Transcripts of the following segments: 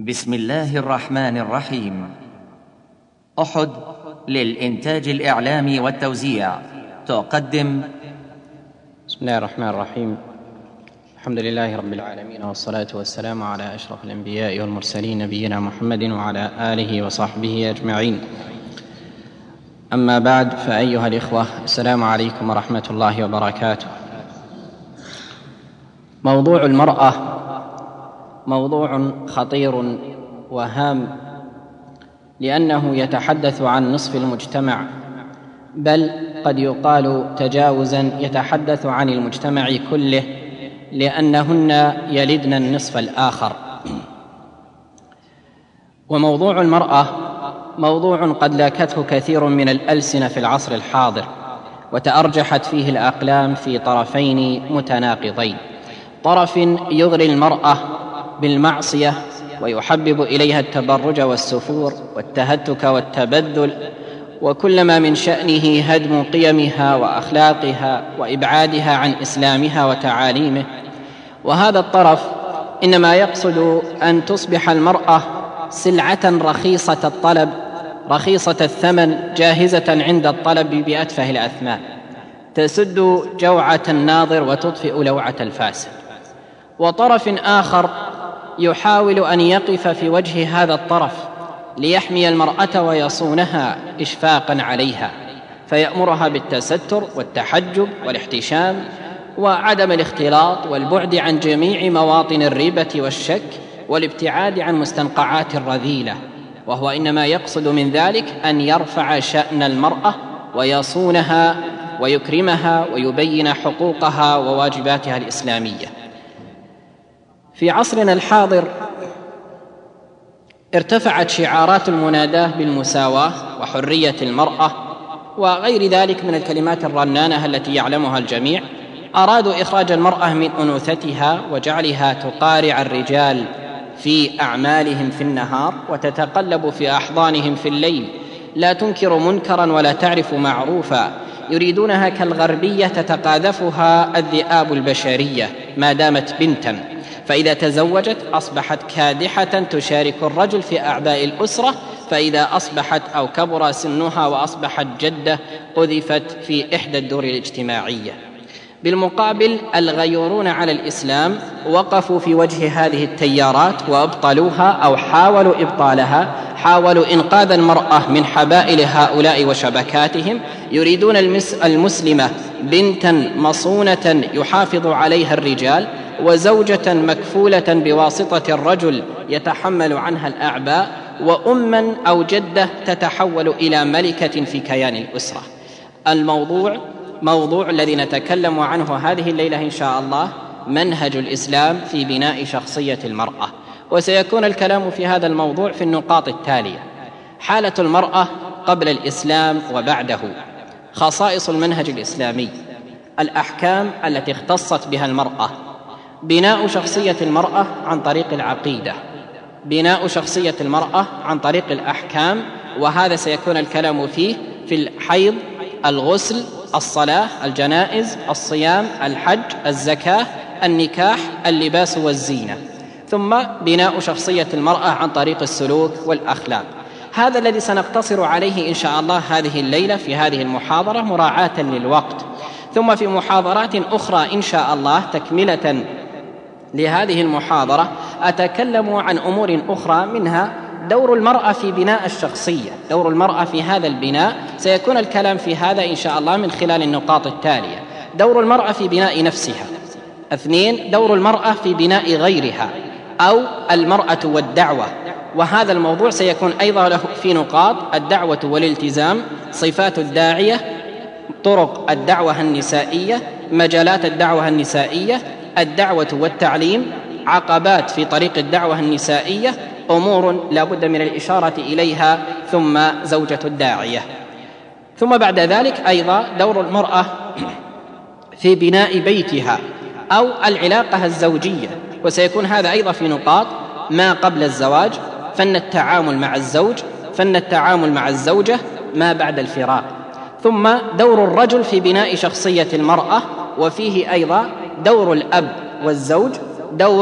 بسم الله الرحمن الرحيم. أحد للإنتاج الإعلامي والتوزيع تقدم. بسم الله الرحمن الرحيم. الحمد لله رب العالمين، والصلاة والسلام على أشرف الأنبياء والمرسلين نبينا محمد وعلى آله وصحبه أجمعين. أما بعد، فأيها الإخوة، السلام عليكم ورحمة الله وبركاته. موضوع المرأة موضوع خطير وهام، لأنه يتحدث عن نصف المجتمع، بل قد يقال تجاوزا يتحدث عن المجتمع كله، لأنهن يلدن النصف الآخر. وموضوع المرأة موضوع قد لاكته كثير من الألسنة في العصر الحاضر، وتأرجحت فيه الأقلام في طرفين متناقضين: طرف يغري المرأة بالمعصية ويحبب إليها التبرج والسفور والتهتك والتبذل، وكل ما من شأنه هدم قيمها وأخلاقها وإبعادها عن إسلامها وتعاليمه. وهذا الطرف إنما يقصد أن تصبح المرأة سلعة رخيصة الطلب رخيصة الثمن، جاهزة عند الطلب بأتفه الأثمان، تسد جوعة الناظر وتطفئ لوعة الفاسد. وطرف آخر يحاول أن يقف في وجه هذا الطرف ليحمي المرأة ويصونها إشفاقا عليها، فيأمرها بالتستر والتحجب والاحتشام وعدم الاختلاط والبعد عن جميع مواطن الريبة والشك والابتعاد عن مستنقعات الرذيلة. وهو إنما يقصد من ذلك أن يرفع شأن المرأة ويصونها ويكرمها ويبين حقوقها وواجباتها الإسلامية. في عصرنا الحاضر ارتفعت شعارات المناداة بالمساواة وحرية المرأة وغير ذلك من الكلمات الرنانة التي يعلمها الجميع. أرادوا إخراج المرأة من أنوثتها وجعلها تقارع الرجال في أعمالهم في النهار وتتقلب في أحضانهم في الليل، لا تنكر منكرا ولا تعرف معروفا. يريدونها كالغربية تتقاذفها الذئاب البشرية ما دامت بنتا، فإذا تزوجت أصبحت كادحة تشارك الرجل في أعباء الأسرة، فإذا أصبحت أو كبر سنها وأصبحت جدة قذفت في إحدى الدور الاجتماعية. بالمقابل الغيورون على الإسلام وقفوا في وجه هذه التيارات وأبطلوها أو حاولوا إبطالها، حاولوا إنقاذ المرأة من حبائل هؤلاء وشبكاتهم. يريدون المسلمة بنتا مصونة يحافظ عليها الرجال، وزوجة مكفولة بواسطة الرجل يتحمل عنها الأعباء، وأما أو جدة تتحول إلى ملكة في كيان الأسرة. موضوع الذي نتكلم عنه هذه الليلة إن شاء الله منهج الإسلام في بناء شخصية المرأة. وسيكون الكلام في هذا الموضوع في النقاط التالية: حالة المرأة قبل الإسلام وبعده، خصائص المنهج الإسلامي، الأحكام التي اختصت بها المرأة، بناء شخصية المرأة عن طريق العقيدة، بناء شخصية المرأة عن طريق الأحكام، وهذا سيكون الكلام فيه في الحيض، الغسل، الصلاة، الجنائز، الصيام، الحج، الزكاة، النكاح، اللباس والزينة. ثم بناء شخصية المرأة عن طريق السلوك والأخلاق. هذا الذي سنقتصر عليه إن شاء الله هذه الليلة في هذه المحاضرة مراعاة للوقت. ثم في محاضرات أخرى إن شاء الله تكملة لهذه المحاضرة أتكلم عن أمور أخرى، منها دور المرأة في بناء الشخصية، دور المرأة في هذا البناء. سيكون الكلام في هذا إن شاء الله من خلال النقاط التالية: دور المرأة في بناء نفسها. 2. دور المرأة في بناء غيرها، أو المرأة والدعوة، وهذا الموضوع سيكون أيضا له في نقاط: الدعوة والالتزام، صفات الداعية، طرق الدعوة النسائية، مجالات الدعوة النسائية، الدعوة والتعليم، عقبات في طريق الدعوة النسائية، أمور لا بد من الإشارة إليها، ثم زوجة الداعية. ثم بعد ذلك أيضا دور المرأة في بناء بيتها أو العلاقة الزوجية، وسيكون هذا أيضا في نقاط: ما قبل الزواج، فن التعامل مع الزوج، فن التعامل مع الزوجة، ما بعد الفراق. ثم دور الرجل في بناء شخصية المرأة، وفيه أيضا دور الأب والزوج، دور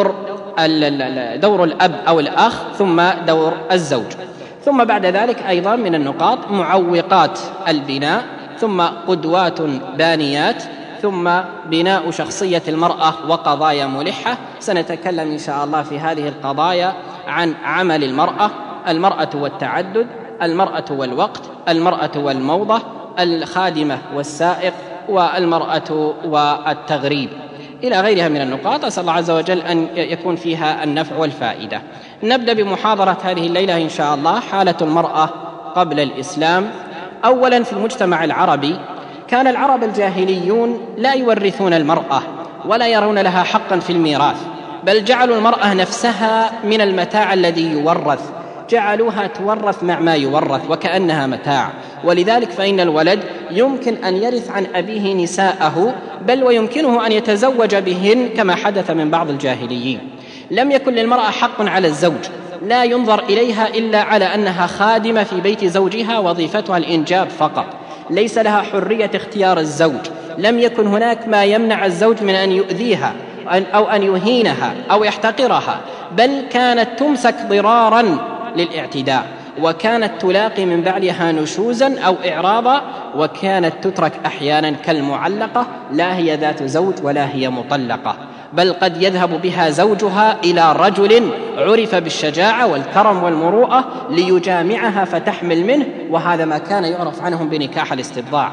دور الأب أو الأخ، ثم دور الزوج. ثم بعد ذلك أيضا من النقاط معوقات البناء، ثم قدوات بانيات، ثم بناء شخصية المرأة وقضايا ملحة. سنتكلم إن شاء الله في هذه القضايا عن عمل المرأة والتعدد، المرأة والوقت، المرأة والموضة، الخادمة والسائق، والمرأة والتغريب، إلى غيرها من النقاط. أسأل الله عز وجل أن يكون فيها النفع والفائدة. نبدأ بمحاضرة هذه الليلة إن شاء الله. حالة المرأة قبل الإسلام. أولا، في المجتمع العربي كان العرب الجاهليون لا يورثون المرأة ولا يرون لها حقا في الميراث، بل جعلوا المرأة نفسها من المتاع الذي يورث، جعلوها تورث مع ما يورث وكأنها متاع. ولذلك فإن الولد يمكن أن يرث عن أبيه نساءه، بل ويمكنه أن يتزوج بهن كما حدث من بعض الجاهليين. لم يكن للمرأة حق على الزوج، لا ينظر إليها إلا على أنها خادمة في بيت زوجها، وظيفتها الإنجاب فقط، ليس لها حرية اختيار الزوج. لم يكن هناك ما يمنع الزوج من أن يؤذيها أو أن يهينها أو يحتقرها، بل كانت تمسك ضرارا للاعتداء، وكانت تلاقي من بعدها نشوزا أو إعراضا، وكانت تترك أحيانا كالمعلقة، لا هي ذات زوج ولا هي مطلقة، بل قد يذهب بها زوجها إلى رجل عرف بالشجاعة والكرم والمروءة ليجامعها فتحمل منه، وهذا ما كان يعرف عنهم بنكاح الاستبضاع.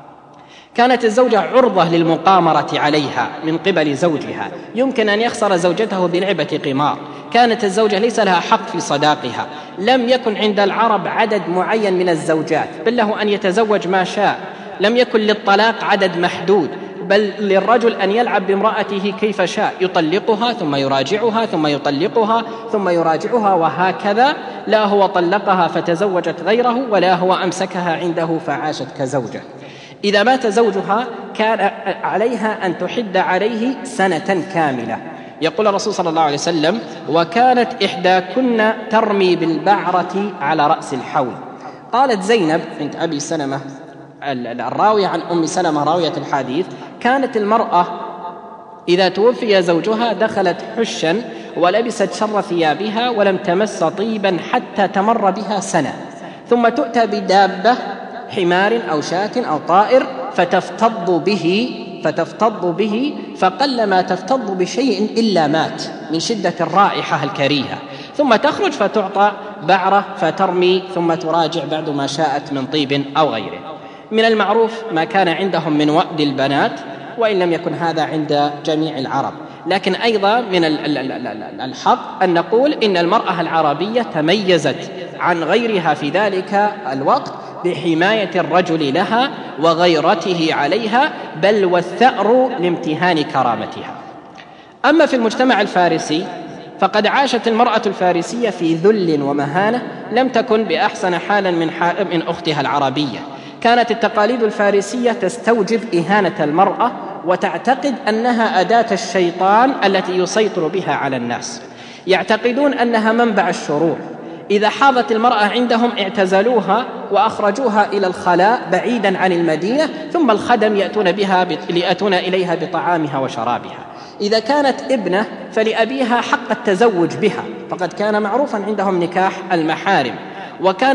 كانت الزوجة عرضة للمقامرة عليها من قبل زوجها، يمكن أن يخسر زوجته بلعبة قمار. كانت الزوجة ليس لها حق في صداقها. لم يكن عند العرب عدد معين من الزوجات، بل له أن يتزوج ما شاء. لم يكن للطلاق عدد محدود، بل للرجل أن يلعب بامرأته كيف شاء، يطلقها ثم يراجعها ثم يطلقها ثم يراجعها، وهكذا. لا هو طلقها فتزوجت غيره، ولا هو أمسكها عنده فعاشت كزوجة. إذا مات زوجها كان عليها أن تحد عليه سنة كاملة. يقول الرسول صلى الله عليه وسلم: وكانت إحداكن ترمي بالبعرة على رأس الحول. قالت زينب بنت أبي سلمة الراوية عن أم سلمة راوية الحديث: كانت المرأة إذا توفي زوجها دخلت حشا ولبست شر ثيابها ولم تمس طيبا حتى تمر بها سنة، ثم تؤتى بدابة، حمار أو شاة أو طائر، فتفتض به فقلما تفتض بشيء إلا مات من شدة الرائحة الكريهة، ثم تخرج فتعطى بعرة فترمي، ثم تراجع بعد ما شاءت من طيب أو غيره. من المعروف ما كان عندهم من وأد البنات، وإن لم يكن هذا عند جميع العرب. لكن أيضا من الحق أن نقول إن المرأة العربية تميزت عن غيرها في ذلك الوقت بحماية الرجل لها وغيرته عليها، بل والثأر لامتهان كرامتها. أما في المجتمع الفارسي فقد عاشت المرأة الفارسية في ذل ومهانة لم تكن بأحسن حالا من أختها العربية. كانت التقاليد الفارسية تستوجب إهانة المرأة، وتعتقد أنها أداة الشيطان التي يسيطر بها على الناس. يعتقدون أنها منبع الشرور. إذا حاضت المرأة عندهم اعتزلوها وأخرجوها إلى الخلاء بعيدا عن المدينة، ثم الخدم يأتون إليها بطعامها وشرابها. إذا كانت ابنة فلأبيها حق التزوج بها، فقد كان معروفا عندهم نكاح المحارم. وكان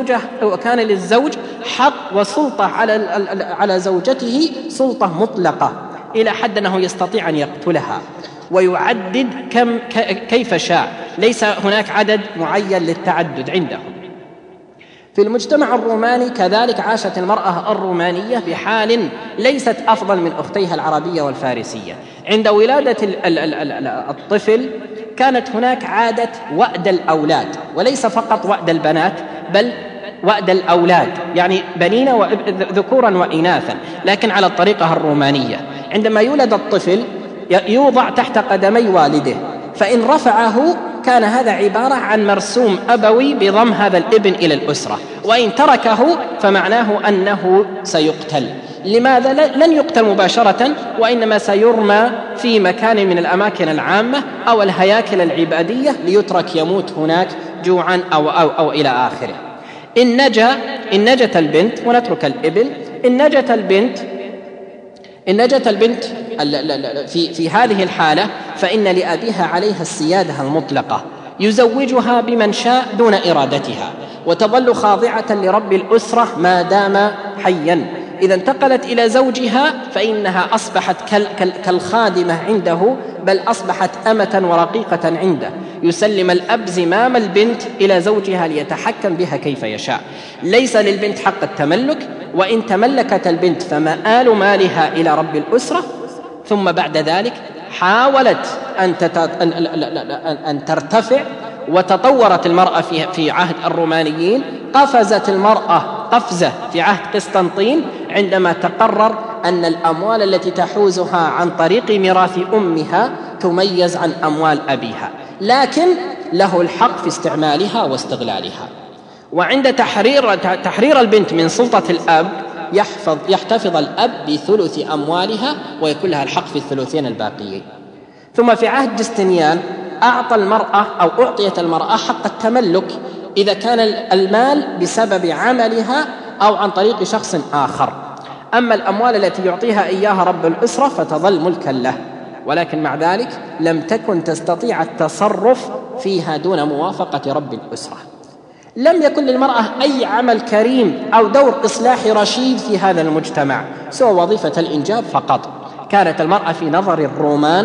للزوج حق وسلطة على زوجته، سلطة مطلقة إلى حد أنه يستطيع أن يقتلها ويعدد كيف شاء، ليس هناك عدد معين للتعدد عندهم. في المجتمع الروماني كذلك عاشت المرأة الرومانية بحال ليست أفضل من أختيها العربية والفارسية. عند ولادة الطفل كانت هناك عادة وأد الأولاد، وليس فقط وأد البنات بل وأد الأولاد، يعني بنين ذكورا وإناثا، لكن على الطريقة الرومانية. عندما يولد الطفل يوضع تحت قدمي والده، فإن رفعه كان هذا عبارة عن مرسوم أبوي بضم هذا الابن إلى الأسرة، وإن تركه فمعناه أنه سيقتل. لماذا؟ لن يقتل مباشرة، وإنما سيرمى في مكان من الأماكن العامة أو الهياكل العبادية ليترك يموت هناك جوعا أو إلى آخره. إن نجت البنت، ونترك الابن، إن نجت البنت في هذه الحالة فإن لأبيها عليها السيادة المطلقة، يزوجها بمن شاء دون إرادتها، وتظل خاضعة لرب الأسرة ما دام حيا. إذا انتقلت إلى زوجها فإنها أصبحت كالخادمة عنده، بل أصبحت أمة ورقيقة عنده. يسلم الأب زمام البنت إلى زوجها ليتحكم بها كيف يشاء. ليس للبنت حق التملك، وإن تملكت البنت فمآل مالها إلى رب الأسرة. ثم بعد ذلك حاولت أن ترتفع، وتطورت المرأة في عهد الرومانيين. قفزت المرأة قفزة في عهد قسطنطين عندما تقرر أن الأموال التي تحوزها عن طريق ميراث أمها تميز عن أموال أبيها، لكن له الحق في استعمالها واستغلالها. وعند تحرير البنت من سلطة الأب يحتفظ الأب بثلث أموالها ويكون لها الحق في الثلثين الباقيين. ثم في عهد جستنيان أعطيت المرأة حق التملك إذا كان المال بسبب عملها أو عن طريق شخص آخر. أما الأموال التي يعطيها إياها رب الأسرة فتظل ملكا له، ولكن مع ذلك لم تكن تستطيع التصرف فيها دون موافقة رب الأسرة. لم يكن للمرأة أي عمل كريم أو دور إصلاحي رشيد في هذا المجتمع سوى وظيفة الإنجاب فقط. كانت المرأة في نظر الرومان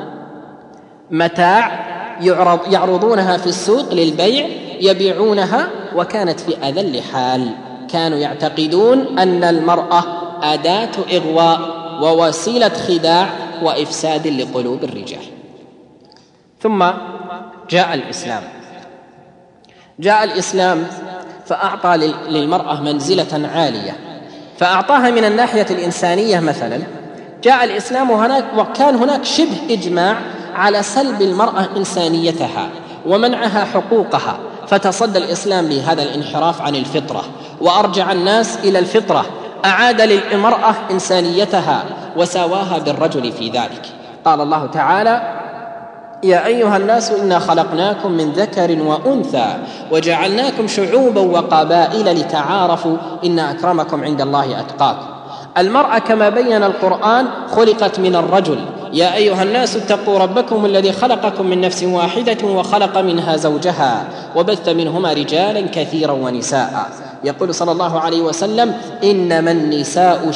متاع يعرضونها في السوق للبيع، يبيعونها، وكانت في أذل حال. كانوا يعتقدون أن المرأة أداة إغواء ووسيلة خداع وإفساد لقلوب الرجال. ثم جاء الإسلام فأعطى للمرأة منزلة عالية، فأعطاها من الناحية الإنسانية. مثلا جاء الإسلام وكان هناك شبه إجماع على سلب المرأة إنسانيتها ومنعها حقوقها، فتصدى الإسلام لهذا الانحراف عن الفطرة وأرجع الناس إلى الفطرة، أعاد للمرأة إنسانيتها وساواها بالرجل في ذلك. قال الله تعالى: يا أيها الناس إنا خلقناكم من ذكر وأنثى وجعلناكم شعوبا وقبائل لتعارفوا إن أكرمكم عند الله أتقاكم. المرأة كما بين القرآن خلقت من الرجل. يا أيها الناس اتقوا ربكم الذي خلقكم من نفس واحدة وخلق منها زوجها وبث منهما رجالا كثيرا ونساء. يقول صلى الله عليه وسلم: إنما النساء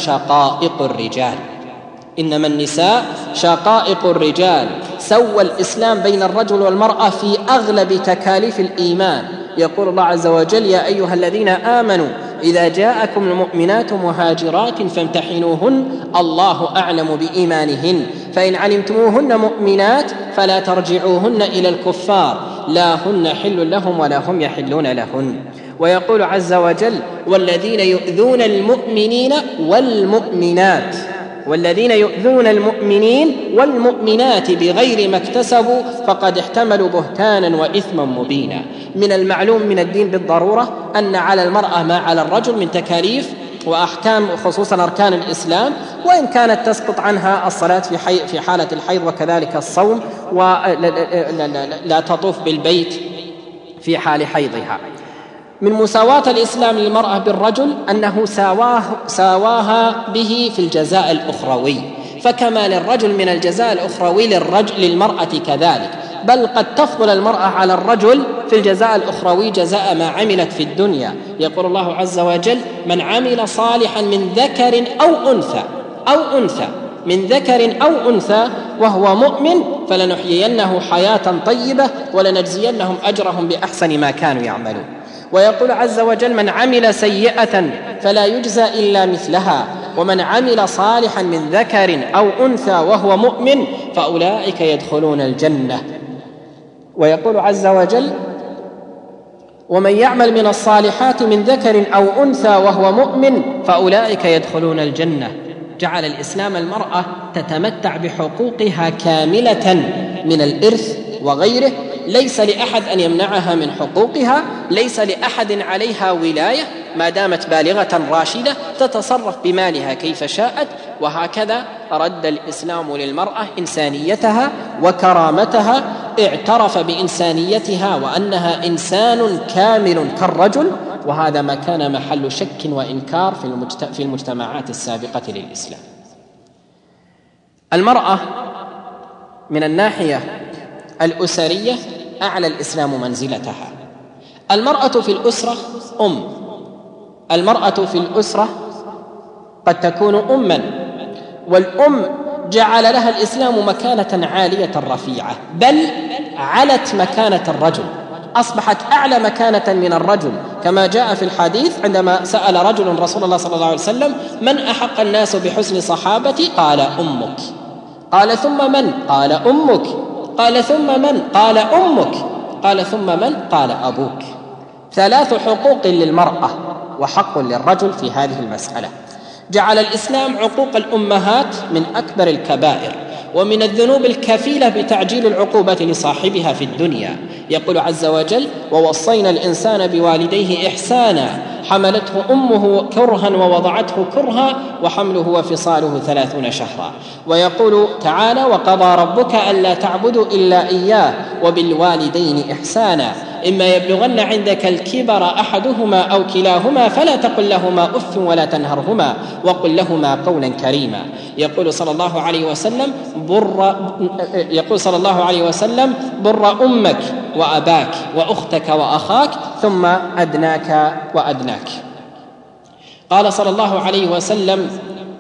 شقائق الرجال. سوى الإسلام بين الرجل والمرأة في أغلب تكاليف الإيمان. يقول الله عز وجل: يا أيها الذين آمنوا إذا جاءكم المؤمنات مهاجرات فامتحنوهن الله أعلم بإيمانهن فإن علمتموهن مؤمنات فلا ترجعوهن إلى الكفار لا هن حل لهم ولا هم يحلون لهن. ويقول عز وجل: والذين يؤذون المؤمنين والمؤمنات بغير ما اكتسبوا فقد احتملوا بهتانا وإثما مبينا. من المعلوم من الدين بالضرورة أن على المرأة ما على الرجل من تكاليف وأحكام، خصوصا أركان الإسلام، وإن كانت تسقط عنها الصلاة في حالة الحيض وكذلك الصوم، ولا تطوف بالبيت في حال حيضها. من مساواة الإسلام للمرأة بالرجل أنه ساواها به في الجزاء الأخروي، فكما للرجل من الجزاء الأخروي للمرأة كذلك، بل قد تفضل المرأة على الرجل في الجزاء الأخروي جزاء ما عملت في الدنيا. يقول الله عز وجل: من عمل صالحا من ذكر أو أنثى وهو مؤمن فلنحيينه حياة طيبة ولنجزينهم أجرهم بأحسن ما كانوا يعملون. ويقول عز وجل: من عمل سيئة فلا يجزى إلا مثلها ومن عمل صالحا من ذكر أو أنثى وهو مؤمن فأولئك يدخلون الجنة. ويقول عز وجل: ومن يعمل من الصالحات من ذكر أو أنثى وهو مؤمن فأولئك يدخلون الجنة. جعل الإسلام المرأة تتمتع بحقوقها كاملة من الإرث وغيره، ليس لأحد أن يمنعها من حقوقها، ليس لأحد عليها ولاية ما دامت بالغة راشدة تتصرف بمالها كيف شاءت. وهكذا رد الإسلام للمرأة إنسانيتها وكرامتها، اعترف بإنسانيتها وأنها إنسان كامل كالرجل، وهذا ما كان محل شك وإنكار في المجتمعات السابقة للإسلام. المرأة من الناحية الأسرية أعلى الإسلام منزلتها. المرأة في الأسرة المرأة في الأسرة قد تكون أماً، والأم جعل لها الإسلام مكانة عالية رفيعة، بل علت مكانة الرجل، أصبحت أعلى مكانة من الرجل، كما جاء في الحديث عندما سأل رجل رسول الله صلى الله عليه وسلم: من أحق الناس بحسن صحابتي؟ قال: أمك. قال: ثم من؟ قال: أمك. قال: ثم من؟ قال: أمك. قال: ثم من؟ قال: أبوك. 3 حقوق للمرأة وحق للرجل في هذه المسألة. جعل الإسلام عقوق الأمهات من أكبر الكبائر ومن الذنوب الكفيلة بتعجيل العقوبة لصاحبها في الدنيا. يقول عز وجل: ووصينا الإنسان بوالديه إحسانا حملته أمه كرها ووضعته كرها وحمله وفصاله 30 شهرا. ويقول تعالى: وقضى ربك ألا تعبدوا إلا إياه وبالوالدين إحسانا إما يبلغن عندك الكبر أحدهما أو كلاهما فلا تقل لهما أف ولا تنهرهما وقل لهما قولا كريما. يقول صلى الله عليه وسلم: بر أمك وأباك وأختك وأخاك ثم أدناك وأدناك. قال صلى الله عليه وسلم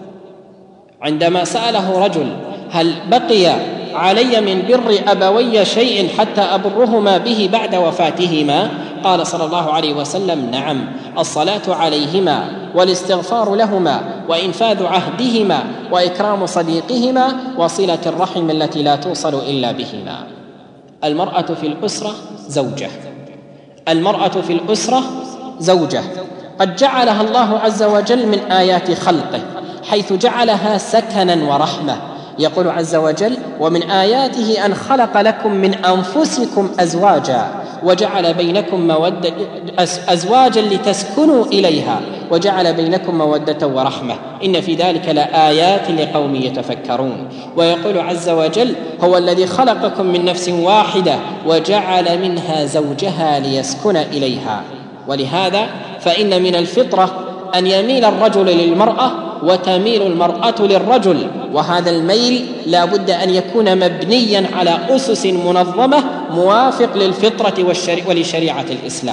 عندما سأله رجل: هل بقي علي من بر أبوي شيء حتى أبرهما به بعد وفاتهما؟ قال صلى الله عليه وسلم: نعم، الصلاة عليهما والاستغفار لهما وإنفاذ عهدهما وإكرام صديقهما وصلة الرحم التي لا توصل إلا بهما. المرأة في الأسرة زوجة. المرأة في الأسرة زوجة قد جعلها الله عز وجل من آيات خلقه، حيث جعلها سكنا ورحمة. يقول عز وجل: ومن آياته أن خلق لكم من أنفسكم أزواجا وجعل بينكم أزواجا لتسكنوا إليها وجعل بينكم مودة ورحمة إن في ذلك لآيات لقوم يتفكرون. ويقول عز وجل: هو الذي خلقكم من نفس واحدة وجعل منها زوجها ليسكن إليها. ولهذا فإن من الفطرة أن يميل الرجل للمرأة وتميل المرأة للرجل، وهذا الميل لا بد أن يكون مبنيا على أسس منظمة موافق للفطرة ولشريعة الإسلام.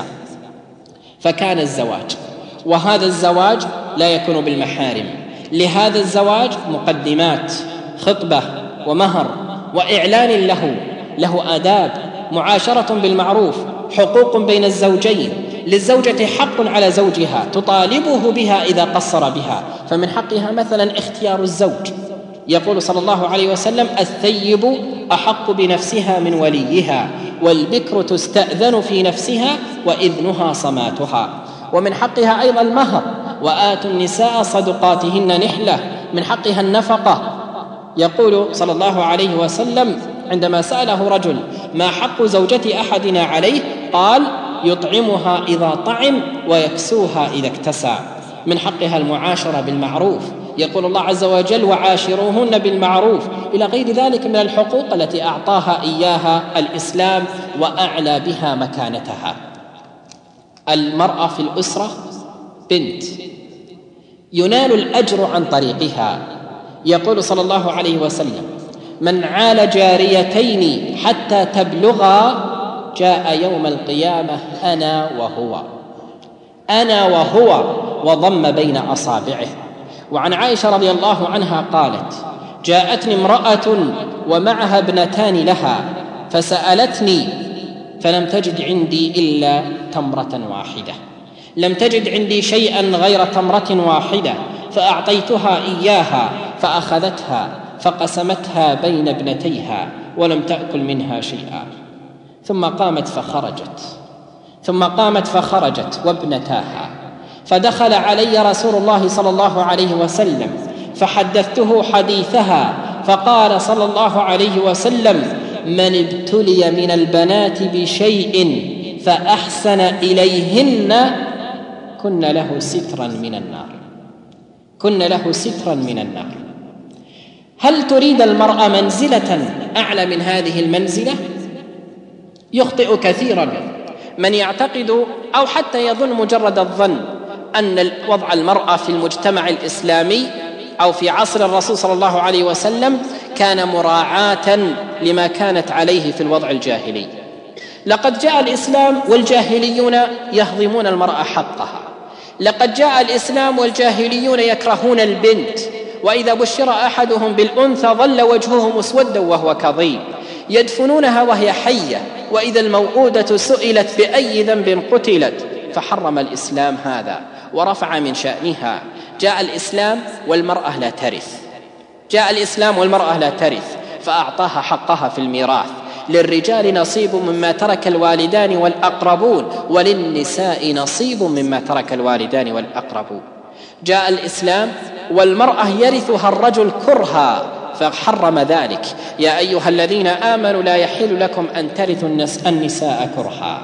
فكان الزواج، وهذا الزواج لا يكون بالمحارم، لهذا الزواج مقدمات، خطبة ومهر وإعلان له آداب، معاشرة بالمعروف، حقوق بين الزوجين. للزوجة حق على زوجها تطالبه بها إذا قصر بها، فمن حقها مثلا اختيار الزوج. يقول صلى الله عليه وسلم: الثيب أحق بنفسها من وليها والبكر تستأذن في نفسها وإذنها صماتها. ومن حقها أيضا المهر: وآتوا النساء صدقاتهن نحلة. من حقها النفقة. يقول صلى الله عليه وسلم عندما سأله رجل: ما حق زوجة أحدنا عليه؟ قال: يطعمها إذا طعم ويكسوها إذا اكتسى. من حقها المعاشرة بالمعروف. يقول الله عز وجل: وعاشروهن بالمعروف، إلى غير ذلك من الحقوق التي أعطاها إياها الإسلام وأعلى بها مكانتها. المرأة في الأسرة بنت ينال الأجر عن طريقها. يقول صلى الله عليه وسلم: من عال جاريتين حتى تبلغا جاء يوم القيامة أنا وهو وضم بين أصابعه. وعن عائشة رضي الله عنها قالت: جاءتني امرأة ومعها ابنتان لها فسألتني فلم تجد عندي إلا تمرة واحدة، لم تجد عندي شيئا غير تمرة واحدة، فأعطيتها إياها فأخذتها فقسمتها بين ابنتيها ولم تأكل منها شيئا، ثم قامت فخرجت وابنتاها، فدخل علي رسول الله صلى الله عليه وسلم فحدثته حديثها، فقال صلى الله عليه وسلم: من ابتلي من البنات بشيء فأحسن إليهن كن له سترا من النار. هل تريد المرأة منزلة أعلى من هذه المنزلة؟ يخطئ كثيرا من يعتقد أو حتى يظن مجرد الظن أن وضع المرأة في المجتمع الإسلامي أو في عصر الرسول صلى الله عليه وسلم كان مراعاة لما كانت عليه في الوضع الجاهلي. لقد جاء الإسلام والجاهليون يهضمون المرأة حقها، لقد جاء الإسلام والجاهليون يكرهون البنت، وإذا بشر أحدهم بالأنثى ظل وجهه مسودا وهو كظيم، يدفنونها وهي حية، وإذا الموءودة سئلت بأي ذنب قتلت، فحرم الإسلام هذا ورفع من شأنها. جاء الإسلام والمرأة لا ترث، جاء الإسلام والمرأة لا ترث فأعطاها حقها في الميراث. للرجال نصيب مما ترك الوالدان والأقربون، وللنساء نصيب مما ترك الوالدان والأقربون. جاء الإسلام والمرأة يرثها الرجل كرها فحرم ذلك. يا أيها الذين آمنوا لا يحل لكم أن ترثوا النساء كرها.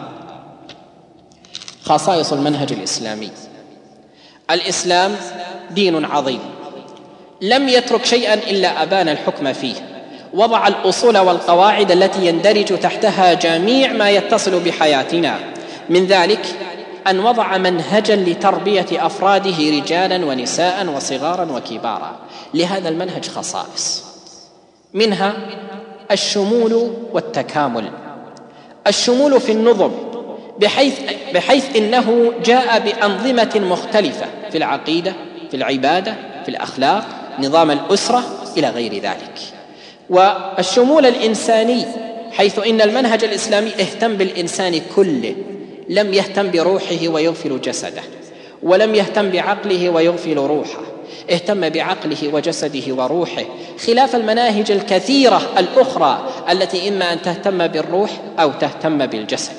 خصائص المنهج الإسلامي: الإسلام دين عظيم، لم يترك شيئا إلا أبان الحكم فيه، وضع الأصول والقواعد التي يندرج تحتها جميع ما يتصل بحياتنا. من ذلك أن وضع منهجا لتربية أفراده رجالا ونساء وصغارا وكبارا. لهذا المنهج خصائص، منها الشمول والتكامل. الشمول في النظم بحيث إنه جاء بأنظمة مختلفة في العقيدة، في العبادة، في الأخلاق، نظام الأسرة إلى غير ذلك. والشمول الإنساني حيث إن المنهج الإسلامي اهتم بالإنسان كله، لم يهتم بروحه ويغفل جسده، ولم يهتم بعقله ويغفل روحه، اهتم بعقله وجسده وروحه، خلاف المناهج الكثيرة الأخرى التي إما أن تهتم بالروح أو تهتم بالجسد.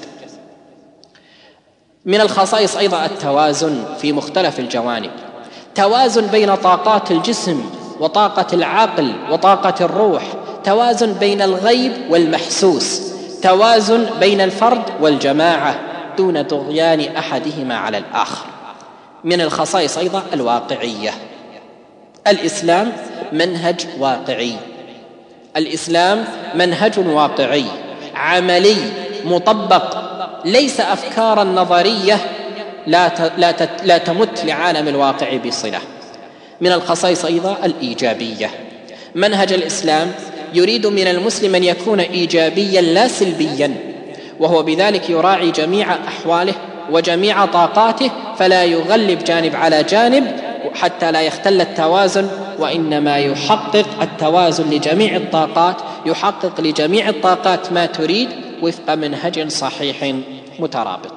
من الخصائص أيضا التوازن في مختلف الجوانب، توازن بين طاقات الجسم وطاقة العقل وطاقة الروح، توازن بين الغيب والمحسوس، توازن بين الفرد والجماعة دون طغيان أحدهما على الآخر. من الخصائص أيضا الواقعية. الإسلام منهج واقعي، الإسلام منهج واقعي عملي مطبق، ليس أفكارا نظرية لا تمت لعالم الواقع بصلة. من الخصائص أيضا الإيجابية. منهج الإسلام يريد من المسلم أن يكون إيجابيا لا سلبيا، وهو بذلك يراعي جميع أحواله وجميع طاقاته، فلا يغلب جانب على جانب حتى لا يختل التوازن، وإنما يحقق التوازن لجميع الطاقات، يحقق لجميع الطاقات ما تريد وفق منهج صحيح مترابط.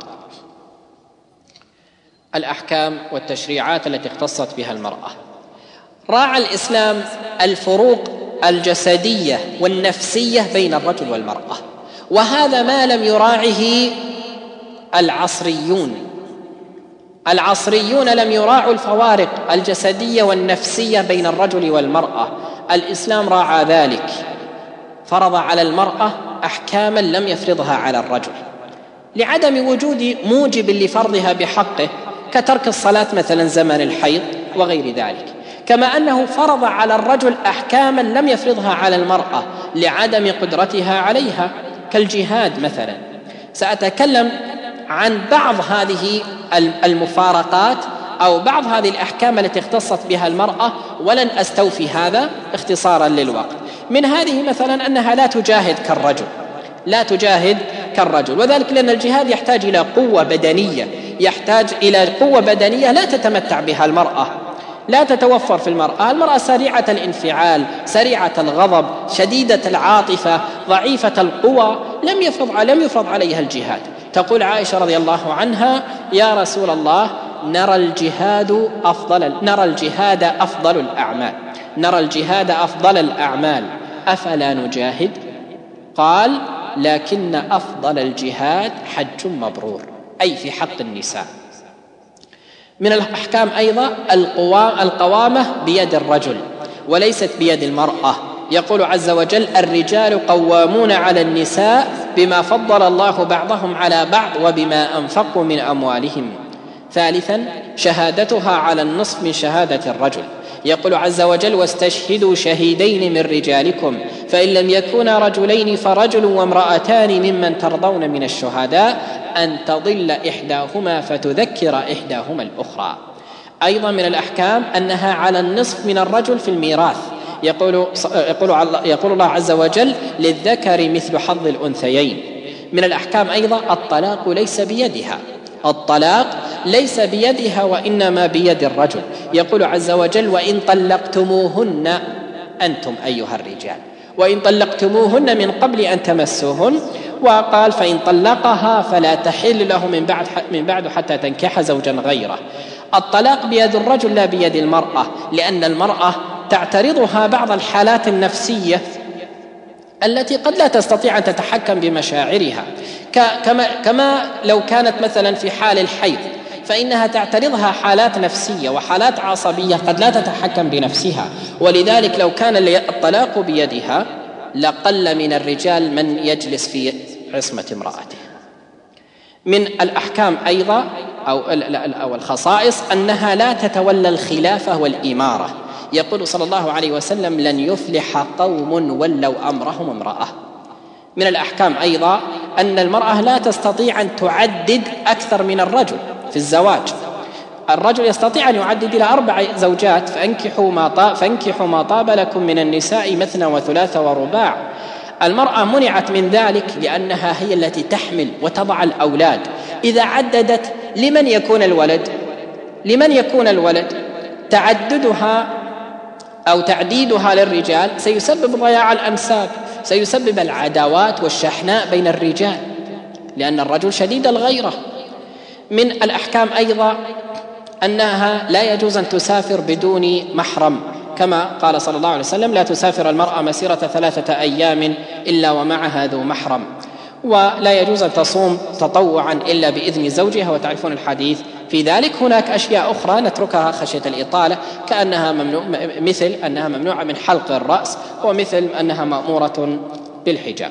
الأحكام والتشريعات التي اختصت بها المرأة. راعى الإسلام الفروق الجسدية والنفسية بين الرجل والمرأة، وهذا ما لم يراعه العصريون لم يراعوا الفوارق الجسدية والنفسية بين الرجل والمرأة. الإسلام راعى ذلك، فرض على المرأة أحكاما لم يفرضها على الرجل لعدم وجود موجب لفرضها بحقه، كترك الصلاة مثلا زمن الحيض وغير ذلك، كما أنه فرض على الرجل أحكاما لم يفرضها على المرأة لعدم قدرتها عليها، كالجهاد مثلا. سأتكلم عن بعض هذه المفارقات أو بعض هذه الأحكام التي اختصت بها المرأة، ولن أستوفي هذا اختصارا للوقت. من هذه مثلا أنها لا تجاهد كالرجل، وذلك لأن الجهاد يحتاج إلى قوة بدنية، يحتاج إلى قوة بدنية لا تتمتع بها المرأة، لا تتوفر في المرأة سريعة الانفعال، سريعة الغضب، شديدة العاطفة، ضعيفة القوى، لم يفرض عليها الجهاد. تقول عائشة رضي الله عنها: يا رسول الله، نرى الجهاد أفضل الأعمال أفلا نجاهد؟ قال: لكن أفضل الجهاد حج مبرور، أي في حق النساء. من الأحكام أيضا القوامة بيد الرجل وليست بيد المرأة. يقول عز وجل: الرجال قوامون على النساء بما فضل الله بعضهم على بعض وبما أنفقوا من أموالهم. ثالثا شهادتها على النصف من شهادة الرجل. يقول عز وجل: واستشهدوا شهيدين من رجالكم فإن لم يكونا رجلين فرجل وامرأتان ممن ترضون من الشهداء أن تضل إحداهما فتذكر إحداهما الأخرى. أيضا من الأحكام أنها على النصف من الرجل في الميراث، يقول الله عز وجل: للذكر مثل حظ الأنثيين. من الأحكام أيضا الطلاق ليس بيدها، الطلاق ليس بيدها وإنما بيد الرجل. يقول عز وجل: وإن طلقتموهن أنتم أيها الرجال، وإن طلقتموهن من قبل أن تمسوهن. وقال: فإن طلقها فلا تحل له من بعد حتى تنكح زوجا غيره. الطلاق بيد الرجل لا بيد المرأة، لأن المرأة تعترضها بعض الحالات النفسية التي قد لا تستطيع أن تتحكم بمشاعرها، كما لو كانت مثلا في حال الحيض، فإنها تعترضها حالات نفسية وحالات عصبية قد لا تتحكم بنفسها. ولذلك لو كان الطلاق بيدها لقل من الرجال من يجلس في عصمة امرأته. من الأحكام أيضا أو الخصائص أنها لا تتولى الخلافة والإمارة. يقول صلى الله عليه وسلم: لن يفلح قوم ولوا أمرهم امرأة. من الأحكام أيضا أن المرأة لا تستطيع أن تعدد أكثر من الرجل في الزواج. الرجل يستطيع أن يعدد إلى 4 زوجات، فانكحوا ما طاب لكم من النساء مثنى وثلاث ورباع. المرأة منعت من ذلك لأنها هي التي تحمل وتضع الأولاد. إذا عددت لمن يكون الولد؟ تعددها أو تعديدها للرجال سيسبب ضياع الأنساب، سيسبب العداوات والشحناء بين الرجال، لأن الرجل شديد الغيرة. من الأحكام أيضا أنها لا يجوز أن تسافر بدون محرم، كما قال صلى الله عليه وسلم: لا تسافر المرأة مسيرة 3 أيام إلا ومعها ذو محرم. ولا يجوز أن تصوم تطوعا إلا بإذن زوجها، وتعرفون الحديث في ذلك. هناك أشياء أخرى نتركها خشية الإطالة، كأنها مثل أنها ممنوعة من حلق الرأس، ومثل أنها مأمورة بالحجاب.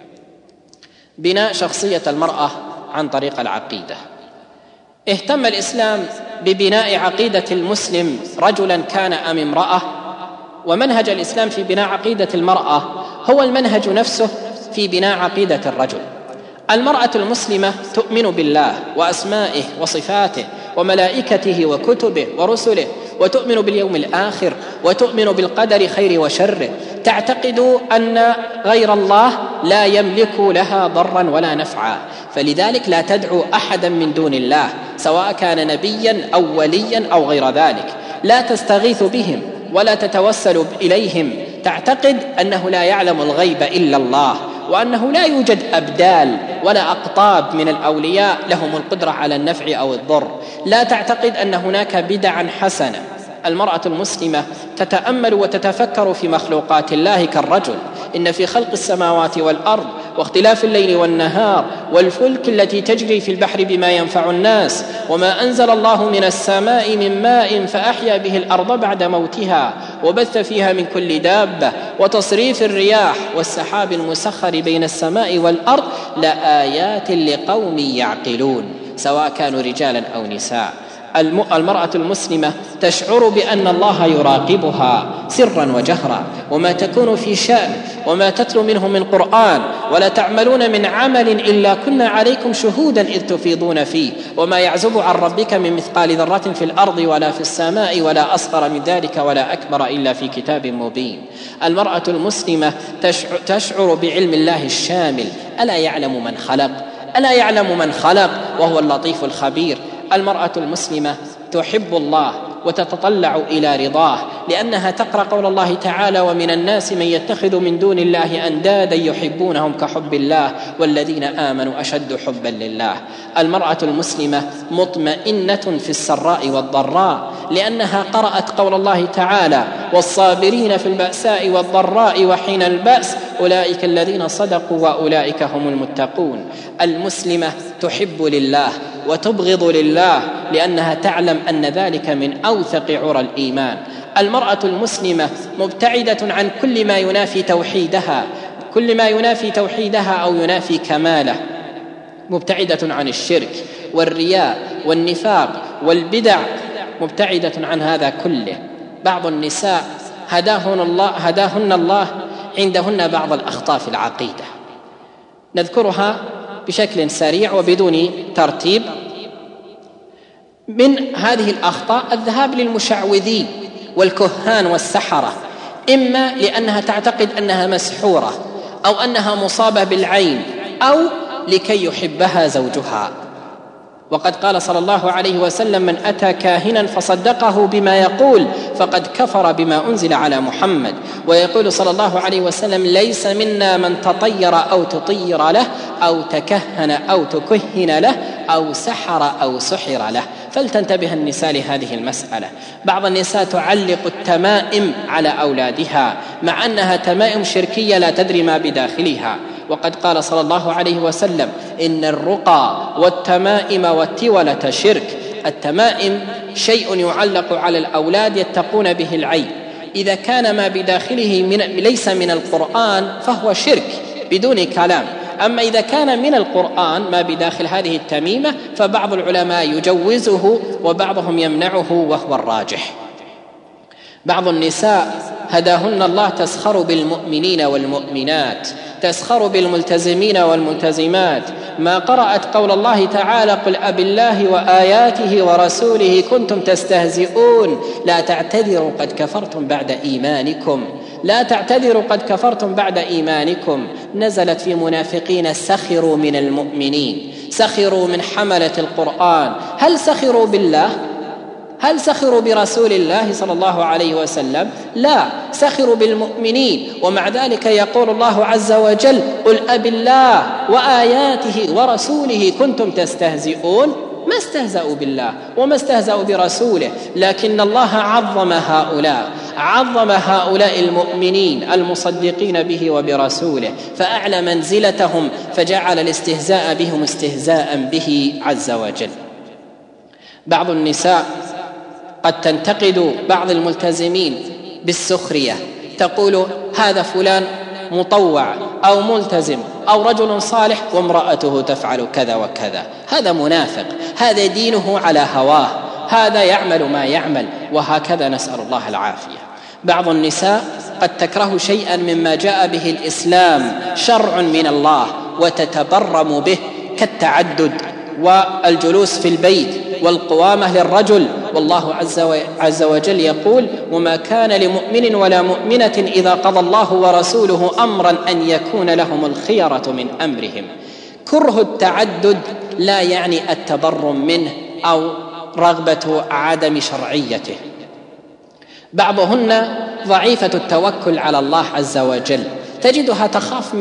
بناء شخصية المرأة عن طريق العقيدة. اهتم الإسلام ببناء عقيدة المسلم رجلا كان أم امرأة، ومنهج الإسلام في بناء عقيدة المرأة هو المنهج نفسه في بناء عقيدة الرجل. المرأة المسلمة تؤمن بالله وأسمائه وصفاته وملائكته وكتبه ورسله، وتؤمن باليوم الآخر، وتؤمن بالقدر خير وشره. تعتقد أن غير الله لا يملك لها ضرا ولا نفعا، فلذلك لا تدعو أحدا من دون الله، سواء كان نبيا أو وليا أو غير ذلك. لا تستغيث بهم ولا تتوسل إليهم. تعتقد أنه لا يعلم الغيب إلا الله، وأنه لا يوجد أبدال ولا أقطاب من الأولياء لهم القدرة على النفع أو الضر. لا تعتقد أن هناك بدعا حسنة. المرأة المسلمة تتأمل وتتفكر في مخلوقات الله كالرجل. إن في خلق السماوات والأرض واختلاف الليل والنهار والفلك التي تجري في البحر بما ينفع الناس، وما أنزل الله من السماء من ماء فأحيا به الأرض بعد موتها، وبث فيها من كل دابة، وتصريف الرياح والسحاب المسخر بين السماء والأرض لآيات لقوم يعقلون، سواء كانوا رجالا أو نساء. المرأة المسلمة تشعر بأن الله يراقبها سرا وجهرا، وما تكون في شأن وما تتلو منه من قرآن ولا تعملون من عمل إلا كنا عليكم شهودا إذ تفيضون فيه، وما يعزب عن ربك من مثقال ذرة في الأرض ولا في السماء ولا أصغر من ذلك ولا أكبر إلا في كتاب مبين. المرأة المسلمة تشعر بعلم الله الشامل. ألا يعلم من خلق وهو اللطيف الخبير. المرأة المسلمة تحب الله وتتطلع إلى رضاه، لأنها تقرأ قول الله تعالى: ومن الناس من يتخذ من دون الله أندادا يحبونهم كحب الله والذين آمنوا أشد حبا لله. المرأة المسلمة مطمئنة في السراء والضراء، لأنها قرأت قول الله تعالى: والصابرين في البأساء والضراء وحين البأس أولئك الذين صدقوا وأولئك هم المتقون. المسلمة تحب لله وتبغض لله، لأنها تعلم أن ذلك من أوثق عرى الإيمان. المرأة المسلمة مبتعدة عن كل ما ينافي توحيدها أو ينافي كماله، مبتعدة عن الشرك والرياء والنفاق والبدع، مبتعدة عن هذا كله. بعض النساء هداهن الله عندهن بعض الأخطاء في العقيدة، نذكرها بشكل سريع وبدون ترتيب. من هذه الأخطاء الذهاب للمشعوذين والكهان والسحرة. إما لأنها تعتقد أنها مسحورة أو أنها مصابة بالعين أو لكي يحبها زوجها. وقد قال صلى الله عليه وسلم: من أتى كاهنا فصدقه بما يقول فقد كفر بما أنزل على محمد. ويقول صلى الله عليه وسلم: ليس منا من تطير أو تطير له أو تكهن أو تكهن له أو سحر أو سحر له. فلتنتبه النساء لهذه المسألة. بعض النساء تعلق التمائم على أولادها مع أنها تمائم شركية لا تدري ما بداخلها. وقد قال صلى الله عليه وسلم: إن الرقى والتمائم والتولة شرك. التمائم شيء يعلق على الأولاد يتقون به العين، إذا كان ما بداخله ليس من القرآن فهو شرك بدون كلام. أما إذا كان من القرآن ما بداخل هذه التميمة فبعض العلماء يجوزه وبعضهم يمنعه وهو الراجح. بعض النساء هداهن الله تسخر بالمؤمنين والمؤمنات، تسخر بالملتزمين والملتزمات، ما قرأت قول الله تعالى: قل أبالله وآياته ورسوله كنتم تستهزئون لا تعتذروا قد كفرتم بعد إيمانكم، لا تعتذروا قد كفرتم بعد إيمانكم. نزلت في منافقين: سخروا من المؤمنين، سخروا من حملة القرآن. هل سخروا بالله؟ هل سخروا برسول الله صلى الله عليه وسلم؟ لا، سخروا بالمؤمنين. ومع ذلك يقول الله عز وجل: قل أبالله وآياته ورسوله كنتم تستهزئون. ما استهزأوا بالله وما استهزأوا برسوله، لكن الله عظم هؤلاء المؤمنين المصدقين به وبرسوله، فأعلى منزلتهم، فجعل الاستهزاء بهم استهزاء به عز وجل. بعض النساء قد تنتقد بعض الملتزمين بالسخرية، تقول: هذا فلان مطوع أو ملتزم أو رجل صالح وامرأته تفعل كذا وكذا، هذا منافق، هذا دينه على هواه، هذا يعمل ما يعمل، وهكذا نسأل الله العافية. بعض النساء قد تكره شيئا مما جاء به الإسلام، شرع من الله، وتتبرم به، كالتعدد والجلوس في البيت والقوامة للرجل. والله عز وجل يقول: وما كان لمؤمن ولا مؤمنة إذا قضى الله ورسوله أمرا أن يكون لهم الخيرة من أمرهم. كره التعدد لا يعني التبرم منه أو رغبة عدم شرعيته. بعضهن ضعيفة التوكل على الله عز وجل، تجدها تخاف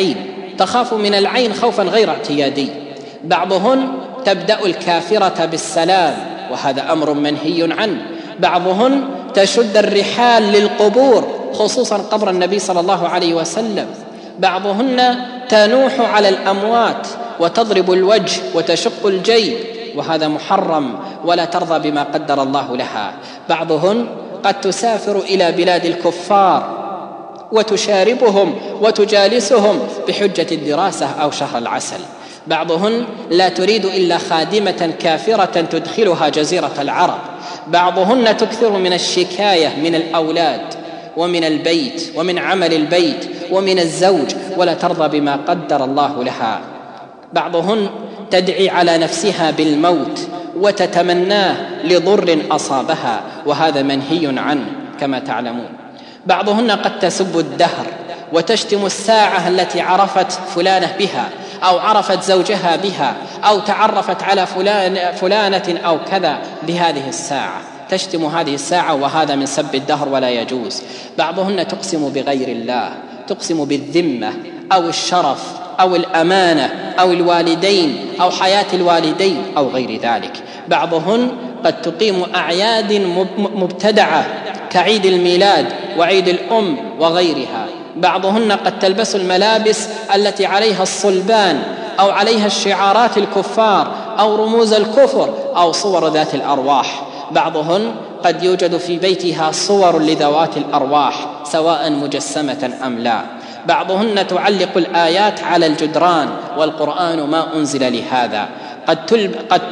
من العين خوفا غير اعتيادي. بعضهن تبدأ الكافرة بالسلام، وهذا أمر منهي عنه. بعضهن تشد الرحال للقبور، خصوصا قبر النبي صلى الله عليه وسلم. بعضهن تنوح على الأموات وتضرب الوجه وتشق الجيب، وهذا محرم ولا ترضى بما قدر الله لها. بعضهن قد تسافر إلى بلاد الكفار وتشاربهم وتجالسهم بحجة الدراسة أو شهر العسل. بعضهن لا تريد إلا خادمة كافرة تدخلها جزيرة العرب. بعضهن تكثر من الشكاية من الأولاد ومن البيت ومن عمل البيت ومن الزوج، ولا ترضى بما قدر الله لها. بعضهن تدعي على نفسها بالموت وتتمناه لضر أصابها، وهذا منهي عنه كما تعلمون. بعضهن قد تسب الدهر وتشتم الساعة التي عرفت فلانة بها أو عرفت زوجها بها أو تعرفت على فلانة أو كذا بهذه الساعة، تشتم هذه الساعة، وهذا من سب الدهر ولا يجوز. بعضهن تقسم بغير الله، تقسم بالذمة أو الشرف أو الأمانة أو الوالدين أو حياة الوالدين أو غير ذلك. بعضهن قد تقيم أعياد مبتدعة كعيد الميلاد وعيد الأم وغيرها. بعضهن قد تلبس الملابس التي عليها الصلبان أو عليها الشعارات الكفار أو رموز الكفر أو صور ذات الأرواح. بعضهن قد يوجد في بيتها صور لذوات الأرواح سواء مجسمة أم لا. بعضهن تعلق الآيات على الجدران والقرآن ما أنزل لهذا. قد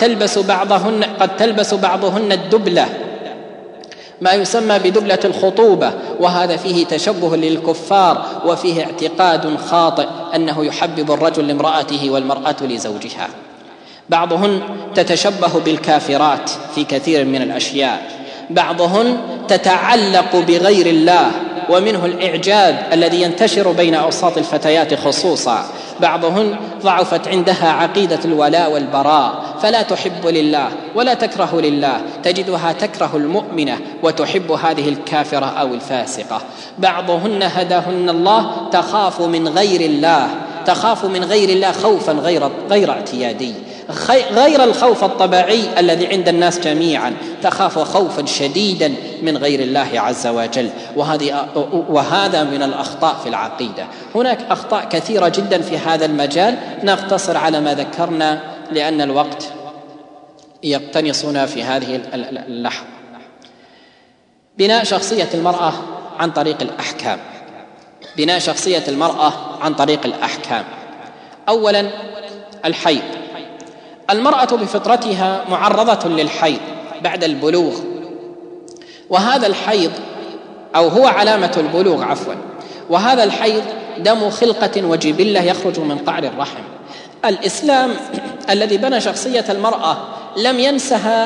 تلبس بعضهن الدبلة، ما يسمى بدبلة الخطوبة، وهذا فيه تشبه للكفار وفيه اعتقاد خاطئ أنه يحبب الرجل لامرأته والمرأة لزوجها. بعضهن تتشبه بالكافرات في كثير من الأشياء. بعضهن تتعلق بغير الله ومنه الإعجاب الذي ينتشر بين أوساط الفتيات خصوصا. بعضهن ضعفت عندها عقيدة الولاء والبراء، فلا تحب لله ولا تكره لله، تجدها تكره المؤمنة وتحب هذه الكافرة أو الفاسقة. بعضهن هداهن الله تخاف من غير الله، تخاف من غير الله خوفا غير اعتيادي، غير الخوف الطبيعي الذي عند الناس جميعا، تخاف خوفا شديدا من غير الله عز وجل. وهذا من الأخطاء في العقيدة. هناك أخطاء كثيرة جدا في هذا المجال، نقتصر على ما ذكرنا لأن الوقت يقتنصنا في هذه اللحظة. بناء شخصية المرأة عن طريق الأحكام. بناء شخصية المرأة عن طريق الأحكام. أولا الحيض. المرأة بفطرتها معرضة للحيض بعد البلوغ، وهذا الحيض أو هو علامة البلوغ عفوا، وهذا الحيض دم خلقة وجبلة يخرج من قعر الرحم. الإسلام الذي بنى شخصية المرأة لم ينسها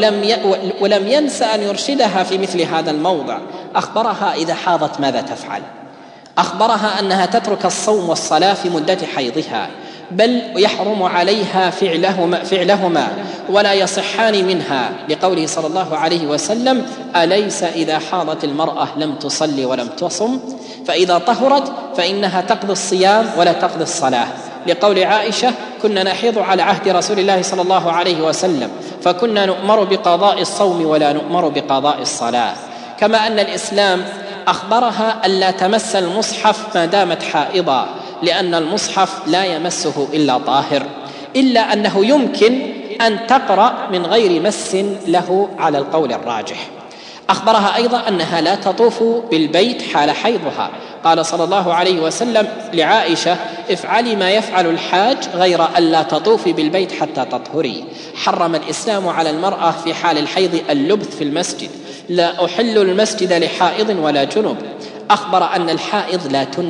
ولم ينسى أن يرشدها في مثل هذا الموضع. أخبرها إذا حاضت ماذا تفعل، أخبرها أنها تترك الصوم والصلاة في مدة حيضها، بل يحرم عليها فعلهما ولا يصحان منها، لقوله صلى الله عليه وسلم: أليس إذا حاضت المرأة لم تصلي ولم تصم، فإذا طهرت فإنها تقضي الصيام ولا تقضي الصلاة، لقول عائشة: كنا نحيض على عهد رسول الله صلى الله عليه وسلم فكنا نؤمر بقضاء الصوم ولا نؤمر بقضاء الصلاة. كما أن الإسلام أخبرها ألا تمس المصحف ما دامت حائضة، لأن المصحف لا يمسه إلا طاهر، إلا أنه يمكن أن تقرأ من غير مس له على القول الراجح. أخبرها أيضا أنها لا تطوف بالبيت حال حيضها، قال صلى الله عليه وسلم لعائشة: افعلي ما يفعل الحاج غير ألا تطوفي بالبيت حتى تطهري. حرم الإسلام على المرأة في حال الحيض اللبث في المسجد: لا أحل المسجد لحائض ولا جنب. أخبر أن الحائض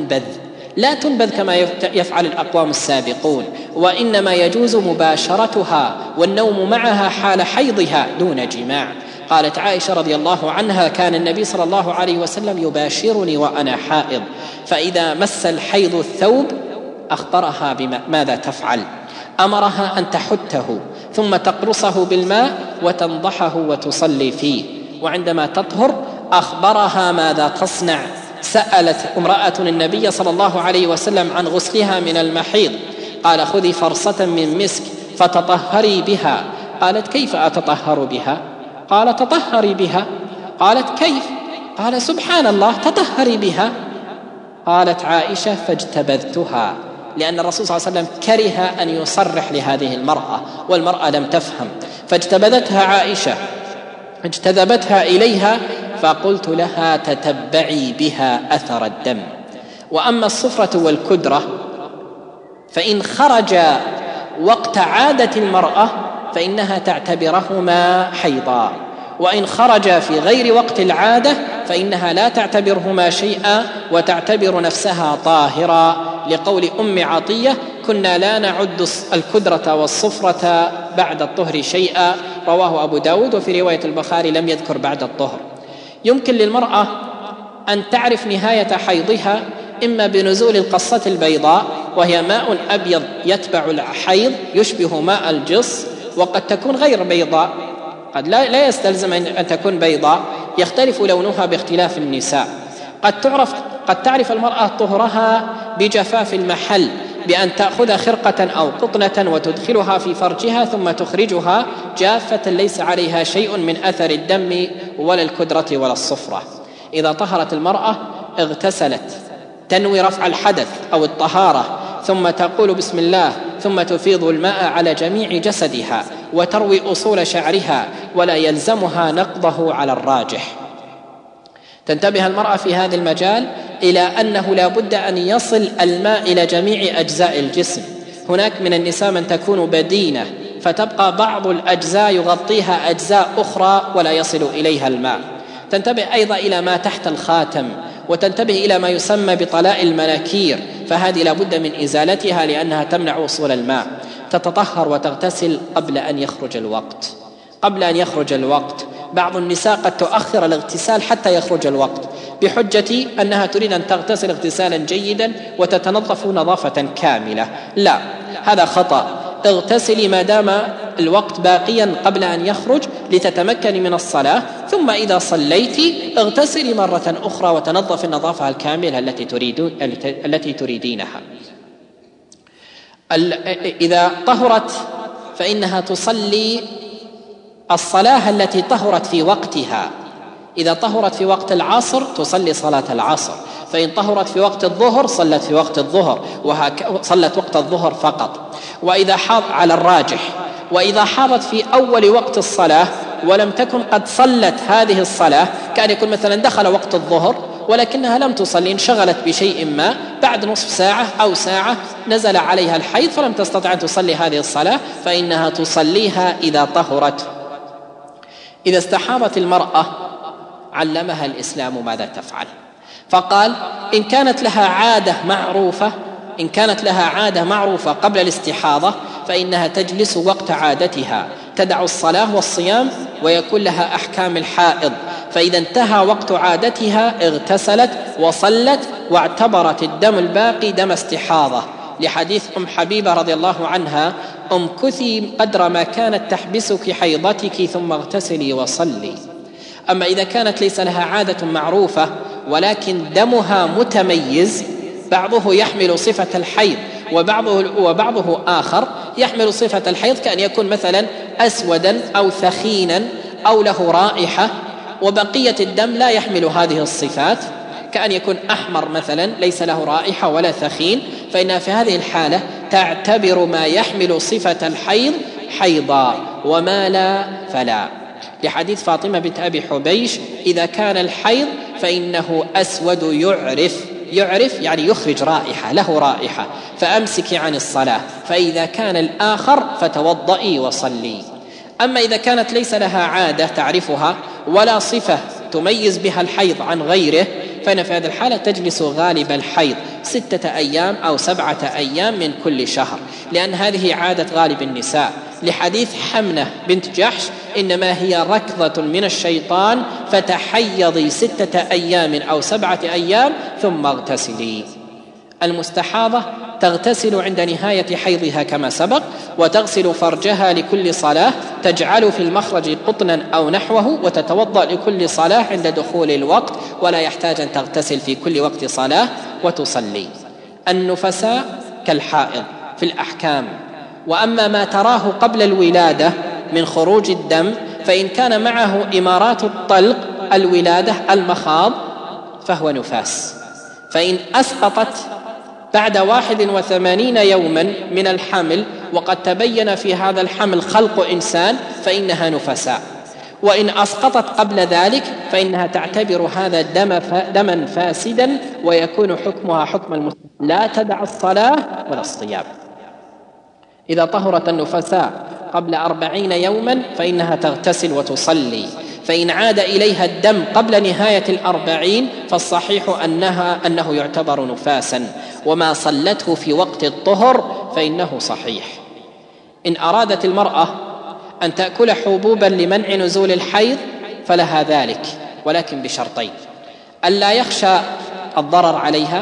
لا تنبذ كما يفعل الأقوام السابقون، وإنما يجوز مباشرتها والنوم معها حال حيضها دون جماع. قالت عائشة رضي الله عنها: كان النبي صلى الله عليه وسلم يباشرني وأنا حائض، فإذا مس الحيض الثوب أخبرها بماذا تفعل، أمرها أن تحته ثم تقرصه بالماء وتنضحه وتصلي فيه، وعندما تطهر أخبرها ماذا تصنع. سألت امرأة النبي صلى الله عليه وسلم عن غسلها من المحيض، قال: خذي فرصة من مسك فتطهري بها. قالت: كيف أتطهر بها؟ قال: تطهري بها. قالت: كيف؟ قال: سبحان الله، تطهري بها. قالت عائشة: فاجتبذتها، لأن الرسول صلى الله عليه وسلم كره أن يصرح لهذه المرأة، والمرأة لم تفهم، فاجتبذتها عائشة، اجتذبتها إليها، فقلت لها: تتبعي بها أثر الدم. وأما الصفرة والكدرة فإن خرج وقت عادة المرأة فإنها تعتبرهما حيضا، وإن خرج في غير وقت العادة فإنها لا تعتبرهما شيئا وتعتبر نفسها طاهرة، لقول أم عطية: كنا لا نعد الكدرة والصفرة بعد الطهر شيئا، رواه أبو داود، وفي رواية البخاري لم يذكر بعد الطهر. يمكن للمرأة أن تعرف نهاية حيضها إما بنزول القصة البيضاء، وهي ماء أبيض يتبع الحيض يشبه ماء الجص، وقد تكون غير بيضاء، قد لا يستلزم أن تكون بيضاء، يختلف لونها باختلاف النساء. قد تعرف المرأة طهرها بجفاف المحل، بأن تأخذ خرقة أو قطنة وتدخلها في فرجها ثم تخرجها جافة ليس عليها شيء من أثر الدم ولا الكدرة ولا الصفرة. إذا طهرت المرأة اغتسلت، تنوي رفع الحدث أو الطهارة، ثم تقول بسم الله، ثم تفيض الماء على جميع جسدها وتروي أصول شعرها، ولا يلزمها نقضه على الراجح. تنتبه المرأة في هذا المجال إلى أنه لا بد أن يصل الماء إلى جميع أجزاء الجسم. هناك من النساء من تكون بدينة فتبقى بعض الأجزاء يغطيها أجزاء أخرى ولا يصل إليها الماء. تنتبه أيضا إلى ما تحت الخاتم، وتنتبه إلى ما يسمى بطلاء المناكير، فهذه لا بد من إزالتها لأنها تمنع وصول الماء. تتطهر وتغتسل قبل أن يخرج الوقت. بعض النساء قد تؤخر الاغتسال حتى يخرج الوقت، بحجة أنها تريد أن تغتسل اغتسالا جيدا وتتنظف نظافة كاملة. لا، هذا خطأ. اغتسلي ما دام الوقت باقيا قبل أن يخرج لتتمكني من الصلاة، ثم إذا صليت اغتسلي مرة أخرى وتنظف النظافة الكاملة التي تريدينها. إذا طهرت فإنها تصلي الصلاة التي طهرت في وقتها. إذا طهرت في وقت العصر تصلي صلاة العصر، فإن طهرت في وقت الظهر صلت في وقت الظهر، صلت وقت الظهر فقط. وإذا حاض على الراجح، وإذا حاضت في أول وقت الصلاة ولم تكن قد صلت هذه الصلاة، كان يكون مثلا دخل وقت الظهر ولكنها لم تصلي، انشغلت بشيء ما، بعد نصف ساعة أو ساعة نزل عليها الحيض فلم تستطع أن تصلي هذه الصلاة، فإنها تصليها إذا طهرت. إذا استحاضت المرأة علمها الإسلام ماذا تفعل، فقال: إن كانت لها عادة معروفة قبل الاستحاضة فإنها تجلس وقت عادتها، تدع الصلاة والصيام ويكون لها أحكام الحائض، فإذا انتهى وقت عادتها اغتسلت وصلت واعتبرت الدم الباقي دم استحاضة، لحديث أم حبيبة رضي الله عنها: امكثي قدر ما كانت تحبسك حيضتك ثم اغتسلي وصلي. أما إذا كانت ليس لها عادة معروفة ولكن دمها متميز، بعضه يحمل صفة الحيض وبعضه آخر يحمل صفة الحيض، كأن يكون مثلا أسودا أو ثخينا أو له رائحة، وبقية الدم لا يحمل هذه الصفات، كأن يكون أحمر مثلا ليس له رائحة ولا ثخين، فإنها في هذه الحالة تعتبر ما يحمل صفة الحيض حيضا وما لا فلا، لحديث فاطمة بنت أبي حبيش: إذا كان الحيض فإنه أسود يعرف يعني يخرج رائحة، له رائحة، فأمسكي عن الصلاة، فإذا كان الآخر فتوضئي وصلي. أما إذا كانت ليس لها عادة تعرفها ولا صفة تميز بها الحيض عن غيره، فإن في هذه الحالة تجلس غالب الحيض 6 أيام أو 7 أيام من كل شهر، لأن هذه عادة غالب النساء، لحديث حمنة بنت جحش: إنما هي ركضة من الشيطان فتحيضي 6 أيام أو 7 أيام ثم اغتسلي. المستحاضة تغتسل عند نهاية حيضها كما سبق، وتغسل فرجها لكل صلاة، تجعل في المخرج قطنا أو نحوه، وتتوضأ لكل صلاة عند دخول الوقت، ولا يحتاج أن تغتسل في كل وقت صلاة، وتصلي. النفساء كالحائض في الأحكام. وأما ما تراه قبل الولادة من خروج الدم، فإن كان معه إمارات الطلق الولادة المخاض فهو نفاس، فإن أسقطت بعد 81 يوما من الحمل وقد تبين في هذا الحمل خلق إنسان فإنها نفساء، وإن أسقطت قبل ذلك فإنها تعتبر هذا دما فاسدا ويكون حكمها حكم المسلم، لا تدع الصلاة ولا الصيام. إذا طهرت النفساء قبل 40 يوما فإنها تغتسل وتصلي، فإن عاد إليها الدم قبل نهاية 40 فالصحيح أنه يعتبر نفاسا، وما صلته في وقت الطهر فإنه صحيح. إن أرادت المرأة أن تأكل حبوبا لمنع نزول الحيض فلها ذلك، ولكن بشرطين: ألا يخشى الضرر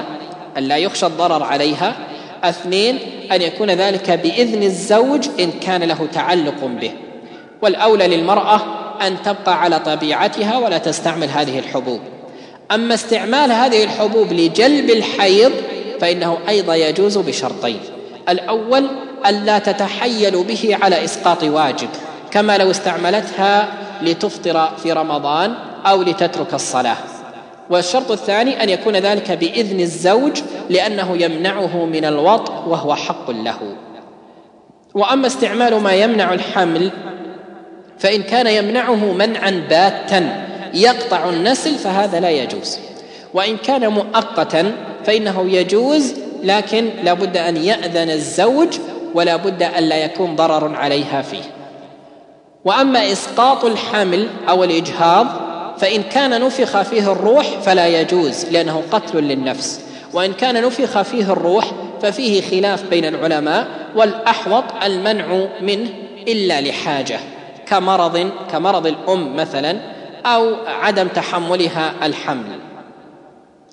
عليها، 2 أن يكون ذلك بإذن الزوج إن كان له تعلق به، والأولى للمرأة أن تبقى على طبيعتها ولا تستعمل هذه الحبوب. أما استعمال هذه الحبوب لجلب الحيض فإنه أيضا يجوز بشرطين: الأول ألا تتحيل به على إسقاط واجب، كما لو استعملتها لتفطر في رمضان أو لتترك الصلاة، والشرط الثاني أن يكون ذلك بإذن الزوج لأنه يمنعه من الوطء وهو حق له. وأما استعمال ما يمنع الحمل فإن كان يمنعه منعا باتا يقطع النسل فهذا لا يجوز، وإن كان مؤقتا فإنه يجوز، لكن لا بد أن يأذن الزوج ولا بد أن لا يكون ضرر عليها فيه. وأما إسقاط الحمل أو الإجهاض فإن كان نفخ فيه الروح فلا يجوز لأنه قتل للنفس، وإن كان نفخ فيه الروح ففيه خلاف بين العلماء، والأحوط المنع منه إلا لحاجة كمرض الأم مثلا أو عدم تحملها الحمل.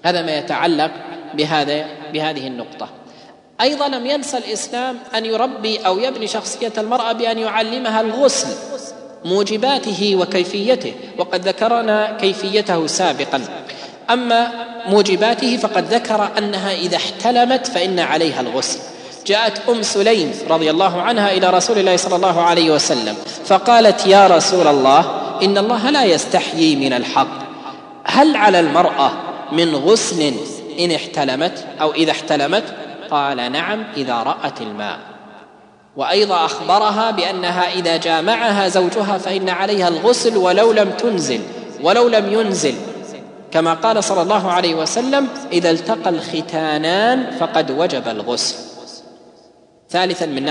هذا ما يتعلق بهذه النقطة. أيضا لم ينسى الإسلام أن يربي أو يبني شخصية المرأة بأن يعلمها الغسل، موجباته وكيفيته، وقد ذكرنا كيفيته سابقا. أما موجباته فقد ذكر أنها إذا احتلمت فإن عليها الغسل. جاءت أم سليم رضي الله عنها إلى رسول الله صلى الله عليه وسلم فقالت: يا رسول الله، إن الله لا يستحيي من الحق، هل على المرأة من غسل إن احتلمت أو إذا احتلمت؟ قال: نعم، إذا رأت الماء. وأيضا أخبرها بأنها إذا جامعها زوجها فإن عليها الغسل ولو لم ينزل، كما قال صلى الله عليه وسلم: إذا التقى الختانان فقد وجب الغسل. ثالثا، من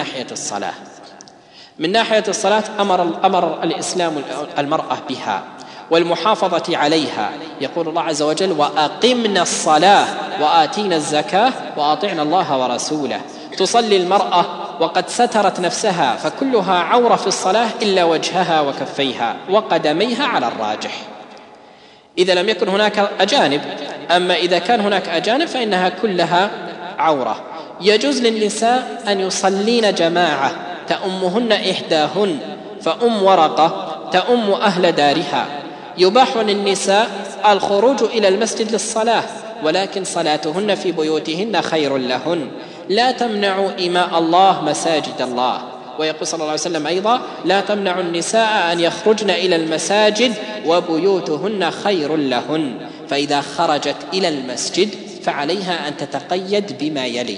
ناحية الصلاة أمر الإسلام المرأة بها والمحافظة عليها. يقول الله عز وجل: وأقمنا الصلاة وآتينا الزكاة وأطعنا الله ورسوله. تصلي المرأة وقد سترت نفسها، فكلها عورة في الصلاة إلا وجهها وكفيها وقدميها على الراجح إذا لم يكن هناك أجانب. أما إذا كان هناك أجانب فإنها كلها عورة. يجوز للنساء أن يصلين جماعة تأمهن إحداهن، فأم ورقة تأم أهل دارها. يباح للنساء الخروج إلى المسجد للصلاة، ولكن صلاتهن في بيوتهن خير لهن. لا تمنعوا إماء الله مساجد الله. ويقول صلى الله عليه وسلم أيضا: لا تمنعوا النساء أن يخرجن إلى المساجد وبيوتهن خير لهن. فإذا خرجت إلى المسجد فعليها أن تتقيد بما يلي: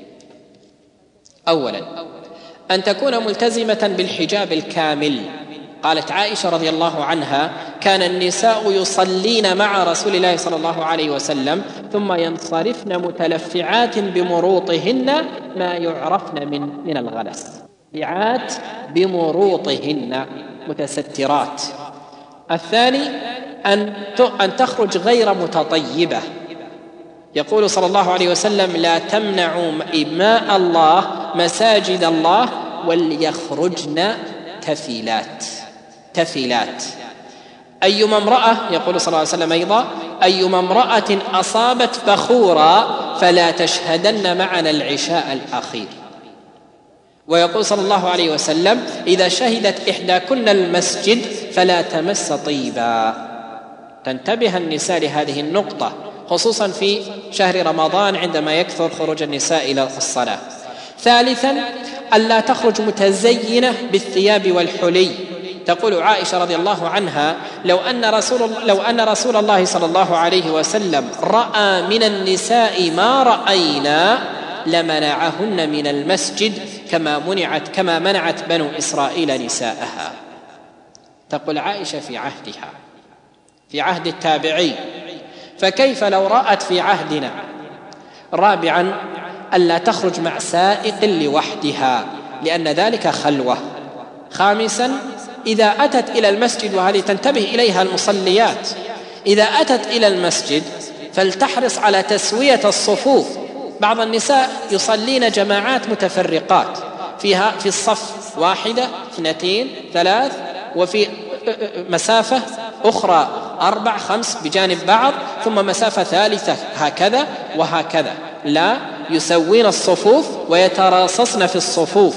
أولا، أن تكون ملتزمة بالحجاب الكامل. قالت عائشة رضي الله عنها: كان النساء يصلين مع رسول الله صلى الله عليه وسلم ثم ينصرفن متلفعات بمروطهن ما يعرفن من الغلس. لفعات بمروطهن، متسترات. الثاني، أن تخرج غير متطيبة. يقول صلى الله عليه وسلم: لا تمنعوا إماء الله مساجد الله وليخرجن تفيلات. أيما امرأة، يقول صلى الله عليه وسلم أيضا: أيما امرأة أصابت بخورا فلا تشهدن معنا العشاء الأخير. ويقول صلى الله عليه وسلم: إذا شهدت إحداكن المسجد فلا تمس طيبا. تنتبه النساء لهذه النقطة، خصوصا في شهر رمضان عندما يكثر خروج النساء إلى الصلاة. ثالثا، ألا تخرج متزينة بالثياب والحلي. تقول عائشة رضي الله عنها: لو أن رسول الله صلى الله عليه وسلم رأى من النساء ما رأينا لمنعهن من المسجد كما منعت بنو إسرائيل نساءها. تقول عائشة في عهد التابعي، فكيف لو رأت في عهدنا؟ رابعا، ألا تخرج مع سائق لوحدها لأن ذلك خلوة. خامسا، إذا أتت إلى المسجد، وهذه تنتبه إليها المصليات، إذا أتت إلى المسجد فلتحرص على تسوية الصفوف. بعض النساء يصلين جماعات متفرقات، فيها في الصف 1 2 3، وفي مسافة أخرى 4 5 بجانب بعض، ثم مسافة ثالثة هكذا وهكذا. لا، يسوين الصفوف ويتراصصن في الصفوف.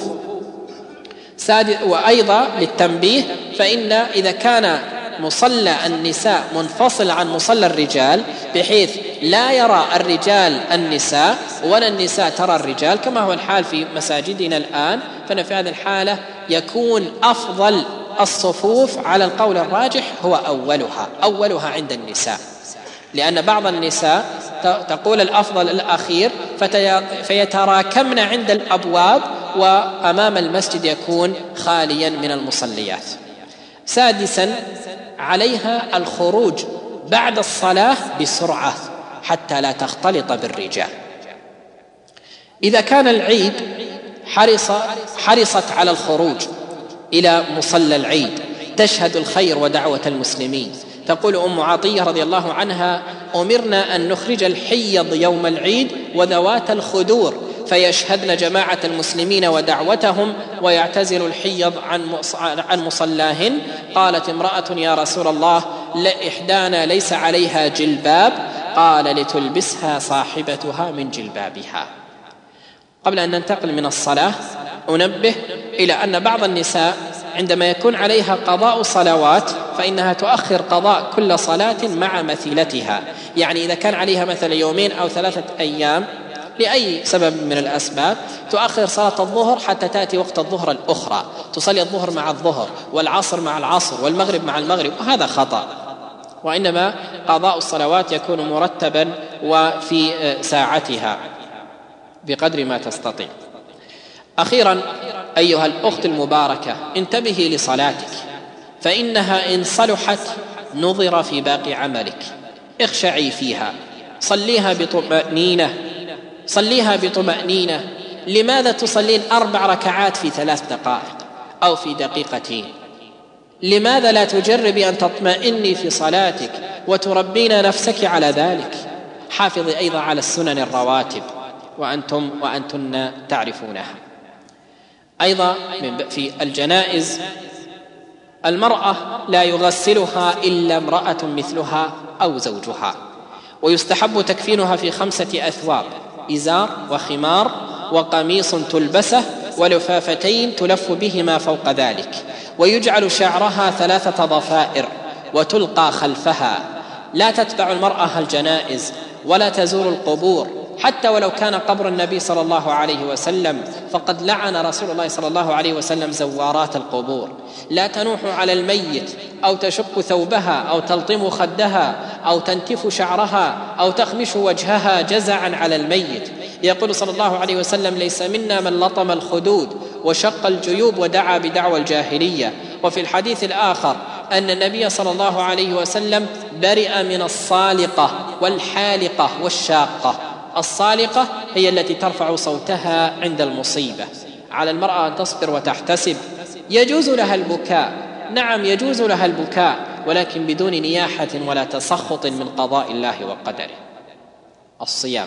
وأيضا للتنبيه، فإن إذا كان مصلى النساء منفصل عن مصلى الرجال بحيث لا يرى الرجال النساء ولا النساء ترى الرجال كما هو الحال في مساجدنا الآن، فإن في هذه الحالة يكون أفضل الصفوف على القول الراجح هو أولها عند النساء، لأن بعض النساء تقول الأفضل الأخير فيتراكمن عند الأبواب، وأمام المسجد يكون خاليا من المصليات. سادسا، عليها الخروج بعد الصلاة بسرعة حتى لا تختلط بالرجال. إذا كان العيد حرصت على الخروج إلى مصلى العيد تشهد الخير ودعوة المسلمين. تقول أم عطية رضي الله عنها: أمرنا أن نخرج الحيض يوم العيد وذوات الخدور فيشهدن جماعة المسلمين ودعوتهم ويعتزل الحيض عن مصلاهن. قالت امرأة: يا رسول الله، إحدانا ليس عليها جلباب، قال لتلبسها صاحبتها من جلبابها. قبل أن ننتقل من الصلاة أنبه إلى أن بعض النساء عندما يكون عليها قضاء صلوات فإنها تؤخر قضاء كل صلاة مع مثيلتها، يعني إذا كان عليها مثلا 2 أو 3 أيام لأي سبب من الأسباب تؤخر صلاة الظهر حتى تأتي وقت الظهر الأخرى، تصلي الظهر مع الظهر والعصر مع العصر والمغرب مع المغرب، وهذا خطأ. وإنما قضاء الصلوات يكون مرتبا وفي ساعتها بقدر ما تستطيع. أخيرا أيها الأخت المباركة، انتبهي لصلاتك، فإنها إن صلحت نظر في باقي عملك. اخشعي فيها، صليها بطمأنينة. لماذا تصلين 4 ركعات في 3 دقائق أو في دقيقتين؟ لماذا لا تجربي أن تطمئني في صلاتك وتربين نفسك على ذلك؟ حافظي أيضا على السنن الرواتب وأنتن تعرفونها. أيضا في الجنائز المرأة لا يغسلها إلا امرأة مثلها أو زوجها، ويستحب تكفينها في 5 أثواب: إزار وخمار وقميص تلبسه ولفافتين تلف بهما فوق ذلك، ويجعل شعرها 3 ضفائر وتلقى خلفها. لا تتبع المرأة الجنائز ولا تزور القبور، حتى ولو كان قبر النبي صلى الله عليه وسلم، فقد لعن رسول الله صلى الله عليه وسلم زوارات القبور. لا تنوح على الميت أو تشق ثوبها أو تلطم خدها أو تنتف شعرها أو تخمش وجهها جزعا على الميت. يقول صلى الله عليه وسلم: ليس منا من لطم الخدود وشق الجيوب ودعا بدعوى الجاهلية. وفي الحديث الآخر أن النبي صلى الله عليه وسلم برئ من الصالقة والحالقة والشاقة. الصالقة هي التي ترفع صوتها عند المصيبة. على المرأة أن تصبر وتحتسب. يجوز لها البكاء، نعم يجوز لها البكاء، ولكن بدون نياحة ولا تسخط من قضاء الله وقدره. الصيام،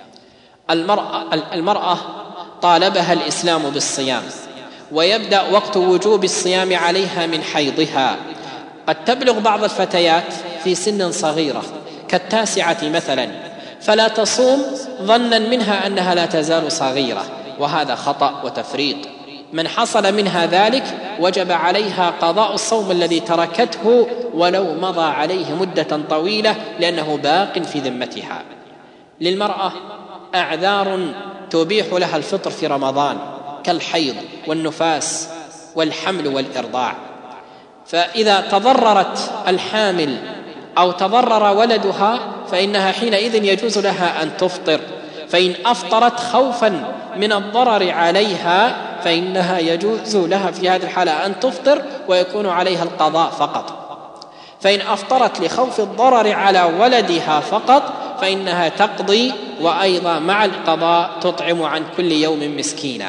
المرأة طالبها الإسلام بالصيام، ويبدأ وقت وجوب الصيام عليها من حيضها. قد تبلغ بعض الفتيات في سن صغيرة ك9 مثلا، فلا تصوم ظنا منها أنها لا تزال صغيرة، وهذا خطأ وتفريط. من حصل منها ذلك وجب عليها قضاء الصوم الذي تركته ولو مضى عليه مدة طويلة، لأنه باق في ذمتها. للمرأة أعذار تبيح لها الفطر في رمضان كالحيض والنفاس والحمل والإرضاع، فإذا تضررت الحامل أو تضرر ولدها فإنها حينئذ يجوز لها أن تفطر. فإن أفطرت خوفا من الضرر عليها فإنها يجوز لها في هذه الحالة أن تفطر ويكون عليها القضاء فقط. فإن أفطرت لخوف الضرر على ولدها فقط فإنها تقضي، وأيضا مع القضاء تطعم عن كل يوم مسكينا.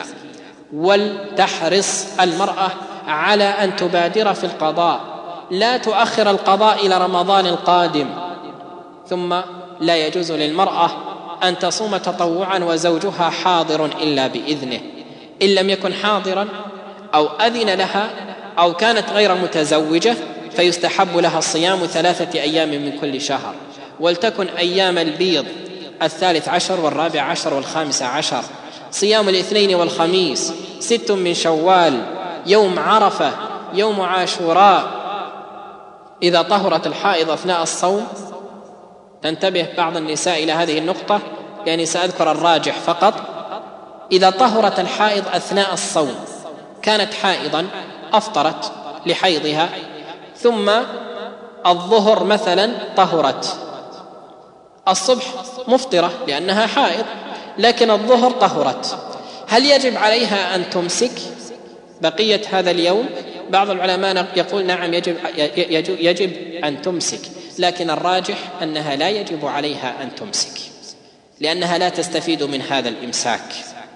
ولتحرص المرأة على أن تبادر في القضاء، لا تؤخر القضاء إلى رمضان القادم. ثم لا يجوز للمرأة أن تصوم تطوعا وزوجها حاضر إلا بإذنه. إن لم يكن حاضرا أو أذن لها أو كانت غير متزوجة فيستحب لها الصيام 3 أيام من كل شهر، ولتكن أيام البيض 13 و14 و15، صيام الاثنين والخميس، 6 من شوال، يوم عرفة، يوم عاشوراء. إذا طهرت الحائض أثناء الصوم، تنتبه بعض النساء إلى هذه النقطة يعني سأذكر الراجح فقط. إذا طهرت الحائض أثناء الصوم، كانت حائضا أفطرت لحيضها، ثم الظهر مثلا طهرت، الصبح مفطرة لأنها حائض، لكن الظهر طهرت، هل يجب عليها أن تمسك بقية هذا اليوم؟ بعض العلماء يقول نعم يجب أن تمسك، لكن الراجح أنها لا يجب عليها أن تمسك لأنها لا تستفيد من هذا الإمساك،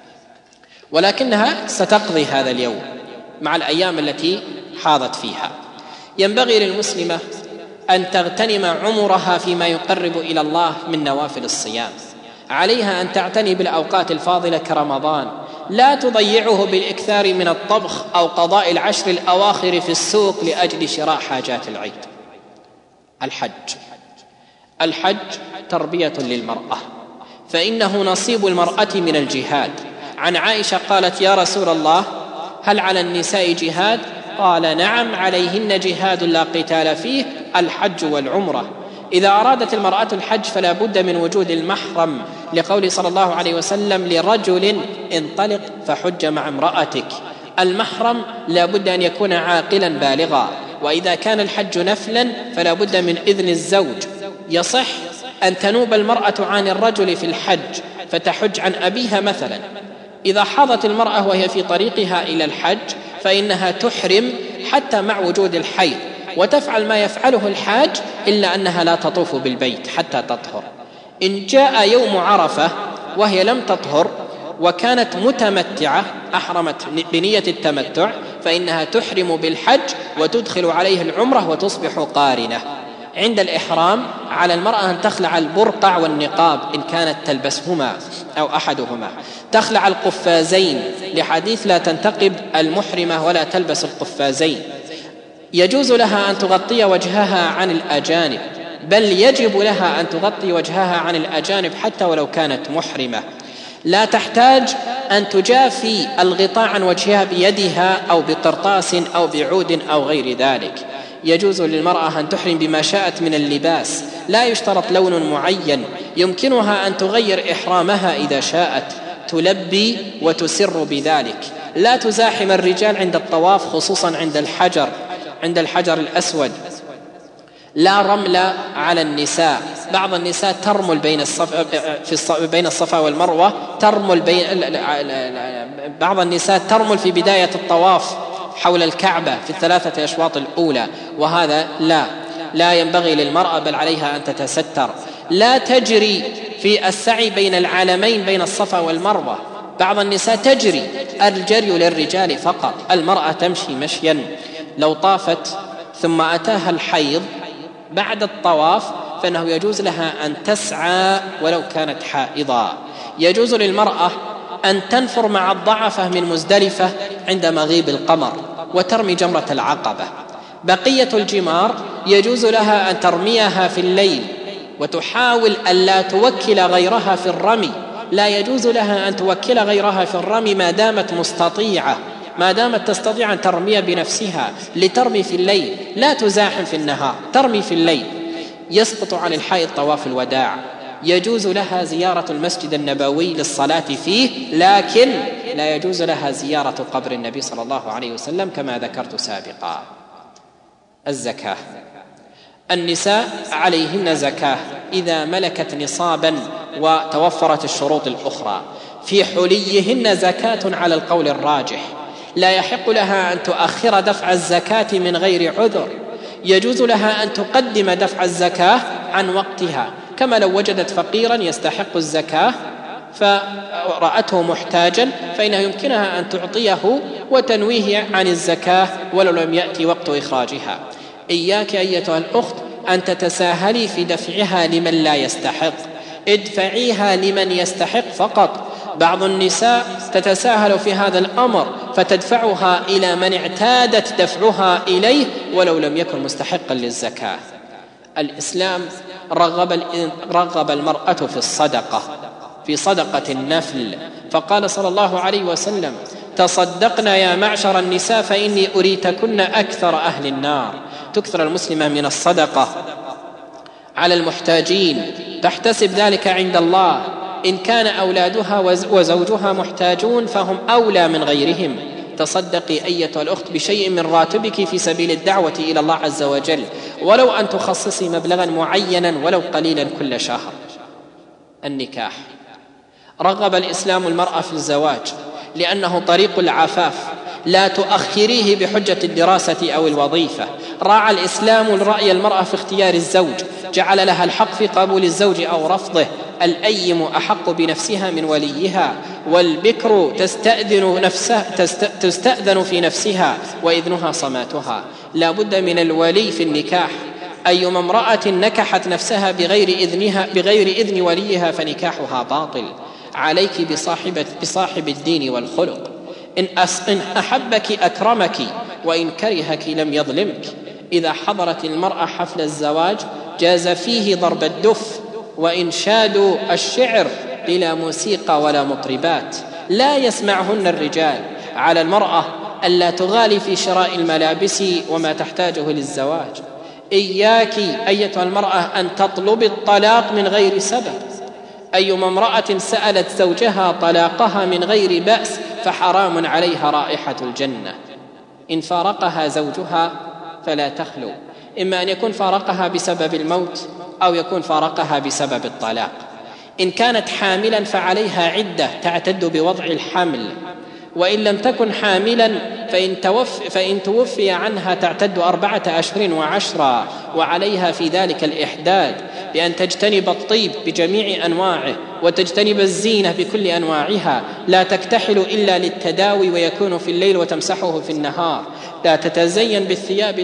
ولكنها ستقضي هذا اليوم مع الأيام التي حاضت فيها. ينبغي للمسلمة أن تغتنم عمرها فيما يقرب إلى الله من نوافل الصيام. عليها أن تعتني بالأوقات الفاضلة كرمضان، لا تضيعه بالإكثار من الطبخ أو قضاء العشر الأواخر في السوق لأجل شراء حاجات العيد. الحج تربية للمرأة، فإنه نصيب المرأة من الجهاد. عن عائشة قالت: يا رسول الله، هل على النساء جهاد؟ قال: نعم، عليهن جهاد لا قتال فيه، الحج والعمرة. إذا أرادت المرأة الحج فلا بد من وجود المحرم، لقول صلى الله عليه وسلم: لرجل انطلق فحج مع امرأتك. المحرم لا بد أن يكون عاقلا بالغا. وإذا كان الحج نفلا فلا بد من إذن الزوج. يصح أن تنوب المرأة عن الرجل في الحج فتحج عن أبيها مثلا. إذا حاضت المرأة وهي في طريقها إلى الحج فإنها تحرم حتى مع وجود الحيض، وتفعل ما يفعله الحاج، إلا أنها لا تطوف بالبيت حتى تطهر. إن جاء يوم عرفة وهي لم تطهر وكانت متمتعة، أحرمت بنية التمتع، فإنها تحرم بالحج وتدخل عليه العمرة وتصبح قارنة. عند الإحرام على المرأة أن تخلع البرقع والنقاب إن كانت تلبسهما أو أحدهما، تخلع القفازين لحديث: لا تنتقب المحرمة ولا تلبس القفازين. يجوز لها أن تغطي وجهها عن الأجانب، بل يجب لها أن تغطي وجهها عن الأجانب حتى ولو كانت محرمة. لا تحتاج أن تجافي الغطاء عن وجهها بيدها أو بقرطاس أو بعود أو غير ذلك. يجوز للمرأة أن تحرم بما شاءت من اللباس، لا يشترط لون معين، يمكنها أن تغير إحرامها إذا شاءت، تلبي وتسر بذلك. لا تزاحم الرجال عند الطواف، خصوصا عند الحجر الأسود. لا رمل على النساء. بعض النساء ترمل بين الصفا والمروة، بعض النساء ترمل في بداية الطواف حول الكعبة في الثلاثة أشواط الأولى، وهذا لا ينبغي للمرأة، بل عليها أن تتستر. لا تجري في السعي بين العالمين بين الصفا والمروة. بعض النساء تجري، الجري للرجال فقط، المرأة تمشي مشيا. لو طافت ثم أتاها الحيض بعد الطواف فإنه يجوز لها أن تسعى ولو كانت حائضا. يجوز للمرأة أن تنفر مع الضعفة من مزدلفة عند مغيب القمر وترمي جمرة العقبة. بقية الجمار يجوز لها أن ترميها في الليل وتحاول ألا توكل غيرها في الرمي. لا يجوز لها أن توكل غيرها في الرمي ما دامت مستطيعة، ما دامت تستطيع أن ترمي بنفسها، لترمي في الليل، لا تزاحم في النهار، ترمي في الليل. يسقط عن الحائض طواف الوداع. يجوز لها زيارة المسجد النبوي للصلاة فيه، لكن لا يجوز لها زيارة قبر النبي صلى الله عليه وسلم كما ذكرت سابقا. الزكاة. النساء عليهن زكاة إذا ملكت نصابا وتوفرت الشروط الأخرى. في حليهن زكاة على القول الراجح. لا يحق لها أن تؤخر دفع الزكاة من غير عذر. يجوز لها أن تقدم دفع الزكاة عن وقتها، كما لو وجدت فقيرا يستحق الزكاة فرأته محتاجا فإنه يمكنها أن تعطيه وتنويه عن الزكاة ولو لم يأتي وقت إخراجها. إياك أيتها الأخت أن تتساهلي في دفعها لمن لا يستحق، ادفعيها لمن يستحق فقط. بعض النساء تتساهل في هذا الأمر فتدفعها إلى من اعتادت دفعها إليه ولو لم يكن مستحقا للزكاة. الإسلام رغب المرأة في صدقة النفل، فقال صلى الله عليه وسلم: تصدقنا يا معشر النساء فإني أريتكن أكثر أهل النار. تكثر المسلمة من الصدقة على المحتاجين، تحتسب ذلك عند الله. إن كان أولادها وزوجها محتاجون فهم أولى من غيرهم. تصدقي أيتها الأخت بشيء من راتبك في سبيل الدعوة إلى الله عز وجل، ولو أن تخصصي مبلغا معينا ولو قليلا كل شهر. النكاح. رغب الإسلام المرأة في الزواج لأنه طريق العفاف، لا تؤخريه بحجة الدراسة أو الوظيفة. راعى الإسلام رأي المرأة في اختيار الزوج، جعل لها الحق في قبول الزوج أو رفضه. الأيم أحق بنفسها من وليها، والبكر تستأذن في نفسها وإذنها صماتها. لا بد من الولي في النكاح. أيما امرأة نكحت نفسها بغير إذن وليها فنكاحها باطل. عليك بصاحب الدين والخلق. إن أحبك أكرمك وإن كرهك لم يظلمك. إذا حضرت المرأة حفل الزواج جاز فيه ضرب الدف وإنشاد الشعر بلا موسيقى ولا مطربات، لا يسمعهن الرجال. على المرأة ألا تغالي في شراء الملابس وما تحتاجه للزواج. إياك أيتها المرأة أن تطلب الطلاق من غير سبب. أيما امرأة سألت زوجها طلاقها من غير بأس فحرام عليها رائحة الجنة. إن فارقها زوجها فلا تخلو، إما أن يكون فارقها بسبب الموت أو يكون فارقها بسبب الطلاق. إن كانت حاملا فعليها عدة تعتد بوضع الحمل، وإن لم تكن حاملا فإن توفي عنها تعتد 4 أشهر و10، وعليها في ذلك الإحداد بأن تجتنب الطيب بجميع أنواعه وتجتنب الزينة بكل أنواعها، لا تكتحل إلا للتداوي ويكون في الليل وتمسحه في النهار، لا تتزين بالثياب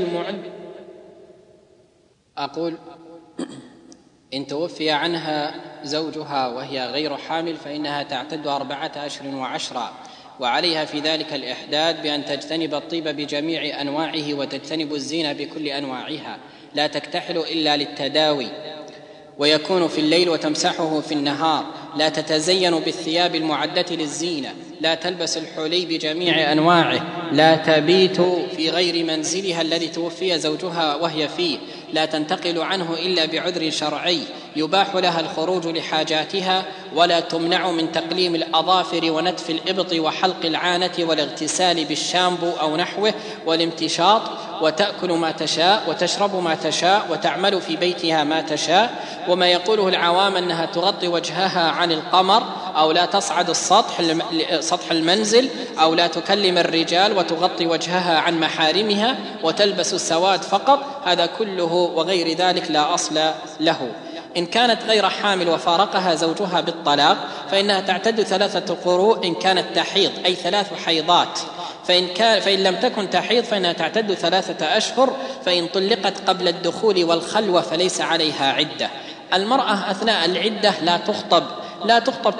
أقول إن توفي عنها زوجها وهي غير حامل فإنها تعتد 4 أشهر و10، وعليها في ذلك الإحداد بأن تجتنب الطيب بجميع أنواعه وتجتنب الزينة بكل أنواعها، لا تكتحل إلا للتداوي ويكون في الليل وتمسحه في النهار، لا تتزين بالثياب المعدة للزينة، لا تلبس الحلي بجميع أنواعه، لا تبيت في غير منزلها الذي توفي زوجها وهي فيه، لا تنتقل عنه إلا بعذر شرعي يباح لها الخروج لحاجاتها، ولا تمنع من تقليم الأظافر ونتف الإبط وحلق العانة والاغتسال بالشامبو أو نحوه والامتشاط، وتأكل ما تشاء وتشرب ما تشاء وتعمل في بيتها ما تشاء. وما يقوله العوام أنها تغطي وجهها عن القمر أو لا تصعد سطح المنزل أو لا تكلم الرجال وتغطي وجهها عن محارمها وتلبس السواد فقط، هذا كله وغير ذلك لا أصل له. إن كانت غير حامل وفارقها زوجها بالطلاق فإنها تعتد 3 قروء إن كانت تحيض، أي 3 حيضات. فإن لم تكن تحيض فإنها تعتد 3 أشهر. فإن طلقت قبل الدخول والخلوة فليس عليها عدة. المرأة أثناء العدة لا تخطب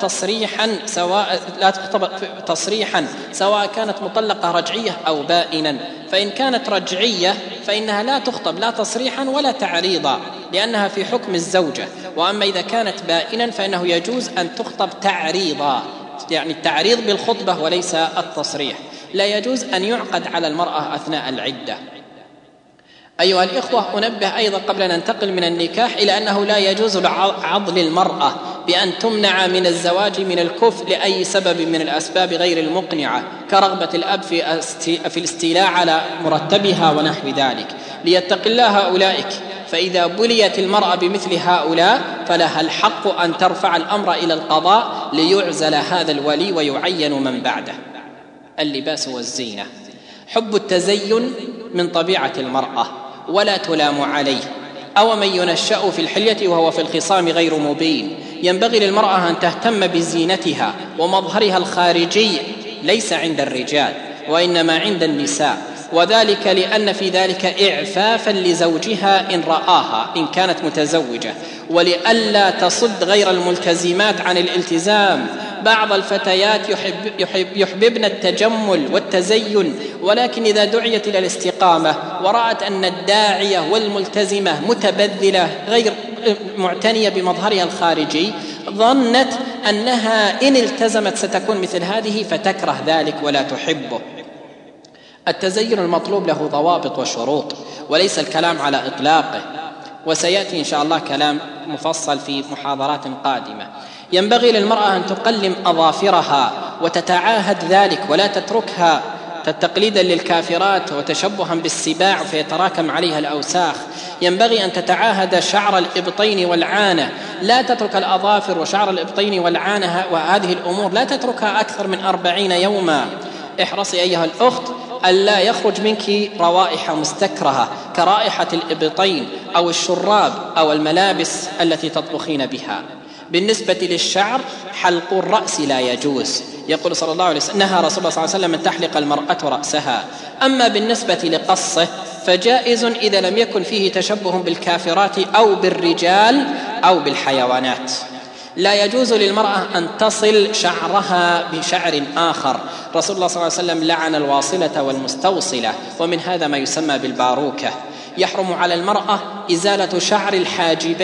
تصريحا سواء كانت مطلقة رجعية أو بائنا. فإن كانت رجعية فإنها لا تخطب لا تصريحا ولا تعريضا لأنها في حكم الزوجة. وأما إذا كانت بائنا فإنه يجوز أن تخطب تعريضا، يعني التعريض بالخطبة وليس التصريح. لا يجوز أن يعقد على المرأة أثناء العدة. أيها الإخوة، أنبه أيضا قبل أن ننتقل من النكاح إلى أنه لا يجوز عضل المرأة بأن تمنع من الزواج من الكفء لأي سبب من الأسباب غير المقنعة، كرغبة الأب في الاستيلاء على مرتبها ونحو ذلك. ليتق الله أولئك، فإذا بليت المرأة بمثل هؤلاء فلها الحق أن ترفع الأمر إلى القضاء ليعزل هذا الولي ويعين من بعده. اللباس والزينة. حب التزين من طبيعة المرأة ولا تلام عليه. أو من ينشأ في الحلية وهو في الخصام غير مبين. ينبغي للمرأة أن تهتم بزينتها ومظهرها الخارجي ليس عند الرجال وإنما عند النساء، وذلك لأن في ذلك إعفافا لزوجها إن رآها إن كانت متزوجة، ولئلا تصد غير الملتزمات عن الالتزام. بعض الفتيات يحببن التجمل والتزين، ولكن إذا دعيت إلى الاستقامة ورأت أن الداعية والملتزمة متبذلة غير معتنية بمظهرها الخارجي ظنت أنها إن التزمت ستكون مثل هذه فتكره ذلك ولا تحبه. التزين المطلوب له ضوابط وشروط وليس الكلام على إطلاقه، وسيأتي إن شاء الله كلام مفصل في محاضرات قادمة. ينبغي للمرأة أن تقلم أظافرها وتتعاهد ذلك ولا تتركها تقليدا للكافرات وتشبها بالسباع فيتراكم عليها الأوساخ. ينبغي أن تتعاهد شعر الإبطين والعانة، لا تترك الأظافر وشعر الإبطين والعانة وهذه الأمور لا تتركها أكثر من 40 يوما. احرصي أيها الأخت ألا يخرج منك روائح مستكرهة كرائحة الإبطين أو الشراب أو الملابس التي تطبخين بها. بالنسبة للشعر حلق الرأس لا يجوز، يقول صلى الله عليه وسلم نهى رسول الله صلى الله عليه وسلم أن تحلق المرأة رأسها. أما بالنسبة لقصه فجائز إذا لم يكن فيه تشبه بالكافرات أو بالرجال أو بالحيوانات. لا يجوز للمرأة أن تصل شعرها بشعر آخر. رسول الله صلى الله عليه وسلم لعن الواصلة والمستوصلة، ومن هذا ما يسمى بالباروكة. يحرم على المرأة إزالة شعر الحاجبين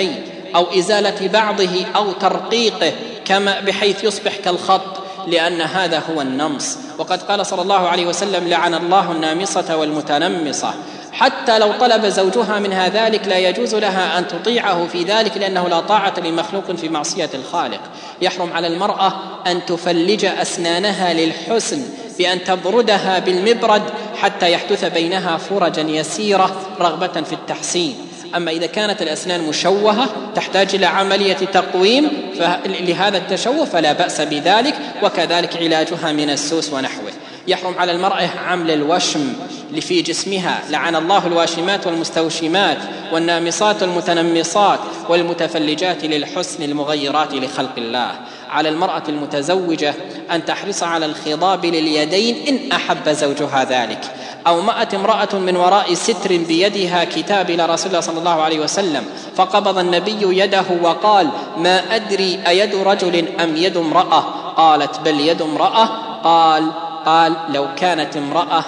أو إزالة بعضه أو ترقيقه كما بحيث يصبح كالخط، لأن هذا هو النمص. وقد قال صلى الله عليه وسلم: لعن الله النامصة والمتنمصة. حتى لو طلب زوجها منها ذلك لا يجوز لها أن تطيعه في ذلك، لأنه لا طاعة لمخلوق في معصية الخالق. يحرم على المرأة أن تفلج أسنانها للحسن بأن تبردها بالمبرد حتى يحدث بينها فرجا يسيرة رغبة في التحسين. أما إذا كانت الأسنان مشوهة تحتاج إلى عملية تقويم لهذا التشوه فلا بأس بذلك، وكذلك علاجها من السوس ونحوه. يحرم على المرأة عمل الوشم في جسمها، لعن الله الواشمات والمستوشمات والنامصات والمتنمصات والمتفلجات للحسن المغيرات لخلق الله. على المرأة المتزوجة أن تحرص على الخضاب لليدين إن أحب زوجها ذلك. أو مأت امرأة من وراء ستر بيدها كتاب إلى رسول الله صلى الله عليه وسلم، فقبض النبي يده وقال: ما أدري أيد رجل أم يد امرأة؟ قالت: بل يد امرأة. قال: لو كانت امرأة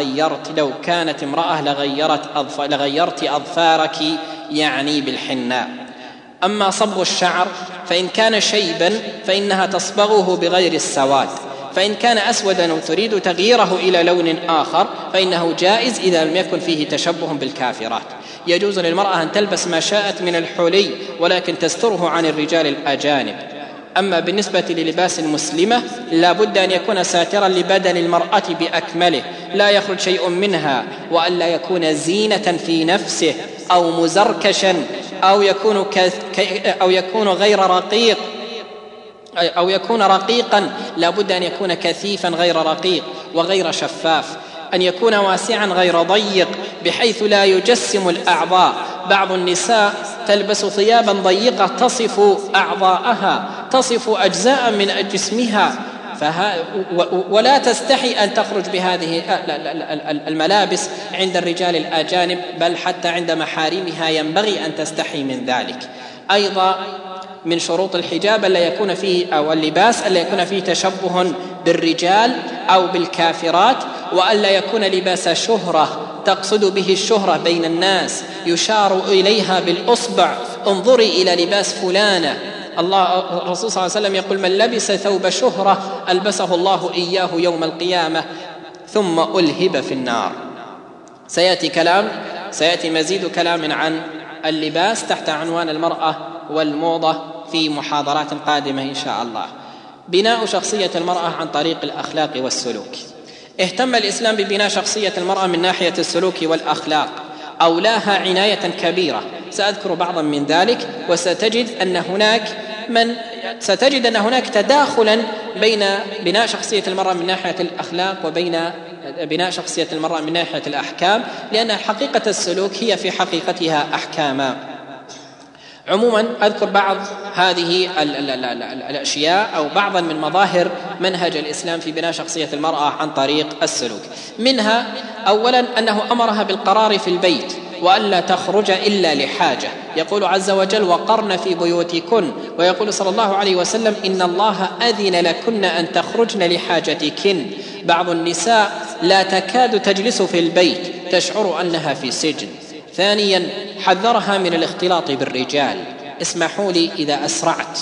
لغيرت أظفارك، يعني بالحناء. أما صبغ الشعر فإن كان شيبا فإنها تصبغه بغير السواد، فإن كان أسودا وتريد تغييره إلى لون آخر فإنه جائز إذا لم يكن فيه تشبه بالكافرات. يجوز للمرأة أن تلبس ما شاءت من الحلي ولكن تستره عن الرجال الأجانب. أما بالنسبة للباس المسلمة لا بد أن يكون ساترا لبدن المرأة بأكمله، لا يخرج شيء منها، وأن لا يكون زينة في نفسه أو مزركشا أو يكون غير رقيق أو يكون رقيقا، لا بد أن يكون كثيفا غير رقيق وغير شفاف، أن يكون واسعا غير ضيق بحيث لا يجسم الأعضاء. بعض النساء تلبس ثيابا ضيقة تصف أعضاءها، تصف أجزاء من جسمها، ولا تستحي أن تخرج بهذه الملابس عند الرجال الأجانب، بل حتى عند محارمها ينبغي أن تستحي من ذلك. أيضا من شروط الحجاب ألا يكون فيه أو اللباس ألا يكون فيه تشبه بالرجال أو بالكافرات، وألا يكون لباس شهرة تقصد به الشهرة بين الناس، يشار إليها بالأصبع: انظري إلى لباس فلانة. الرسول صلى الله عليه وسلم يقول: من لبس ثوب شهرة ألبسه الله إياه يوم القيامة ثم ألهب في النار. سيأتي مزيد كلام عن اللباس تحت عنوان المرأة والموضة في محاضرات قادمة إن شاء الله. بناء شخصية المرأة عن طريق الأخلاق والسلوك. اهتم الإسلام ببناء شخصية المرأة من ناحية السلوك والأخلاق، أولاها عناية كبيرة. سأذكر بعضا من ذلك، وستجد أن هناك تداخلا بين بناء شخصية المرأة من ناحية الأخلاق وبين بناء شخصية المرأة من ناحية الأحكام، لأن حقيقة السلوك هي في حقيقتها أحكاما. عموما أذكر بعض هذه الأشياء أو بعضا من مظاهر منهج الإسلام في بناء شخصية المرأة عن طريق السلوك. منها أولا أنه أمرها بالقرار في البيت وألا تخرج إلا لحاجة. يقول عز وجل: وقرن في بيوتكن. ويقول صلى الله عليه وسلم: إن الله أذن لكن أن تخرجن لحاجتكن. بعض النساء لا تكاد تجلس في البيت، تشعر أنها في سجن. ثانيا حذرها من الاختلاط بالرجال. اسمحوا لي إذا أسرعت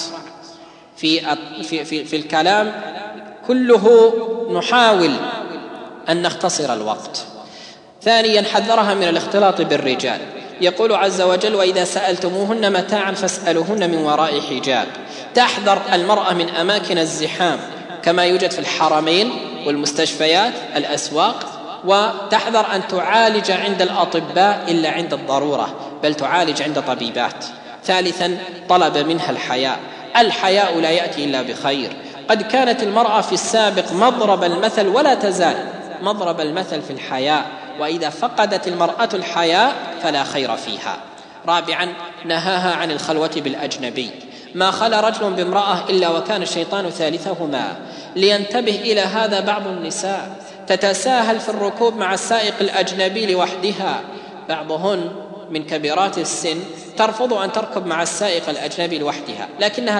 في الكلام، كله نحاول أن نختصر الوقت. ثانيا حذرها من الاختلاط بالرجال. يقول عز وجل: وإذا سألتموهن متاعا فاسألوهن من وراء حجاب. تحذر المرأة من أماكن الزحام كما يوجد في الحرمين والمستشفيات الأسواق، وتحذر أن تعالج عند الأطباء إلا عند الضرورة، بل تعالج عند طبيبات. ثالثا طلب منها الحياء لا يأتي إلا بخير. قد كانت المرأة في السابق مضرب المثل ولا تزال مضرب المثل في الحياء، وإذا فقدت المرأة الحياء فلا خير فيها. رابعا نهاها عن الخلوة بالأجنبي. ما خلا رجل بامرأة إلا وكان الشيطان ثالثهما. لينتبه إلى هذا بعض النساء تتساهل في الركوب مع السائق الأجنبي لوحدها. بعضهن من كبيرات السن ترفض أن تركب مع السائق الأجنبي لوحدها، لكنها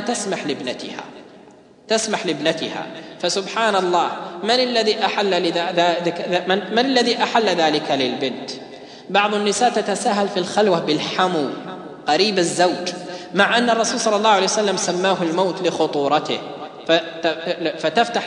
تسمح لابنتها. فسبحان الله، من الذي أحل ذلك للبنت؟ بعض النساء تتساهل في الخلوة بالحمو قريب الزوج. مع أن الرسول صلى الله عليه وسلم سماه الموت لخطورته، فتفتح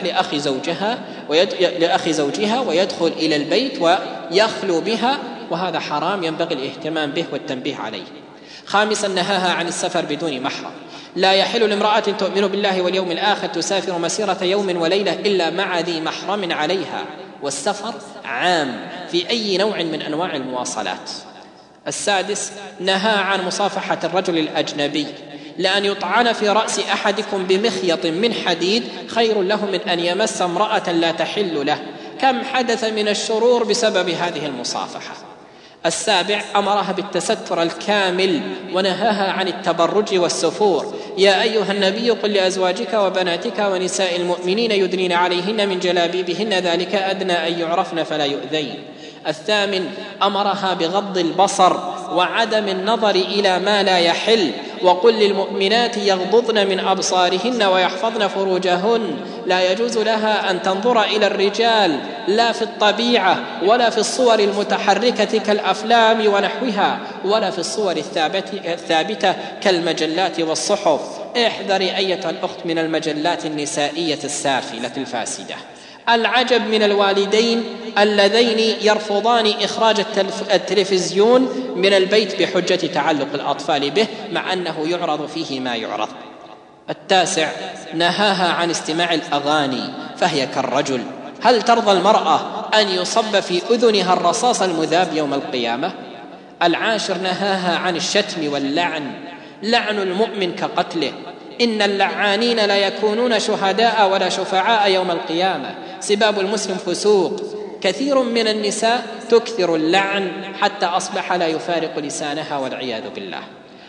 لأخي زوجها ويدخل إلى البيت ويخلو بها، وهذا حرام ينبغي الاهتمام به والتنبيه عليه. خامسا نهاها عن السفر بدون محرم. لا يحل لامرأة تؤمن بالله واليوم الآخر تسافر مسيرة يوم وليلة إلا مع ذي محرم عليها، والسفر عام في أي نوع من أنواع المواصلات. السادس نهى عن مصافحة الرجل الأجنبي، لأن يطعن في رأس أحدكم بمخيط من حديد خير له من أن يمس امرأة لا تحل له. كم حدث من الشرور بسبب هذه المصافحة. السابع أمرها بالتستر الكامل ونهاها عن التبرج والسفور. يا أيها النبي قل لأزواجك وبناتك ونساء المؤمنين يدنين عليهن من جلابيبهن ذلك أدنى أن يعرفن فلا يؤذين. الثامن أمرها بغض البصر وعدم النظر إلى ما لا يحل، وقل للمؤمنات يغضضن من أبصارهن ويحفظن فروجهن. لا يجوز لها أن تنظر إلى الرجال لا في الطبيعة ولا في الصور المتحركة كالأفلام ونحوها ولا في الصور الثابتة كالمجلات والصحف. احذري أيتها الأخت من المجلات النسائية السافلة الفاسدة. العجب من الوالدين اللذين يرفضان إخراج التلفزيون من البيت بحجة تعلق الأطفال به، مع أنه يعرض فيه ما يعرض. التاسع نهاها عن استماع الأغاني فهي كالرجل. هل ترضى المرأة أن يصب في أذنها الرصاص المذاب يوم القيامة؟ العاشر نهاها عن الشتم واللعن. لعن المؤمن كقتله. إن اللعانين لا يكونون شهداء ولا شفعاء يوم القيامة. سباب المسلم فسوق. كثير من النساء تكثر اللعن حتى أصبح لا يفارق لسانها والعياذ بالله.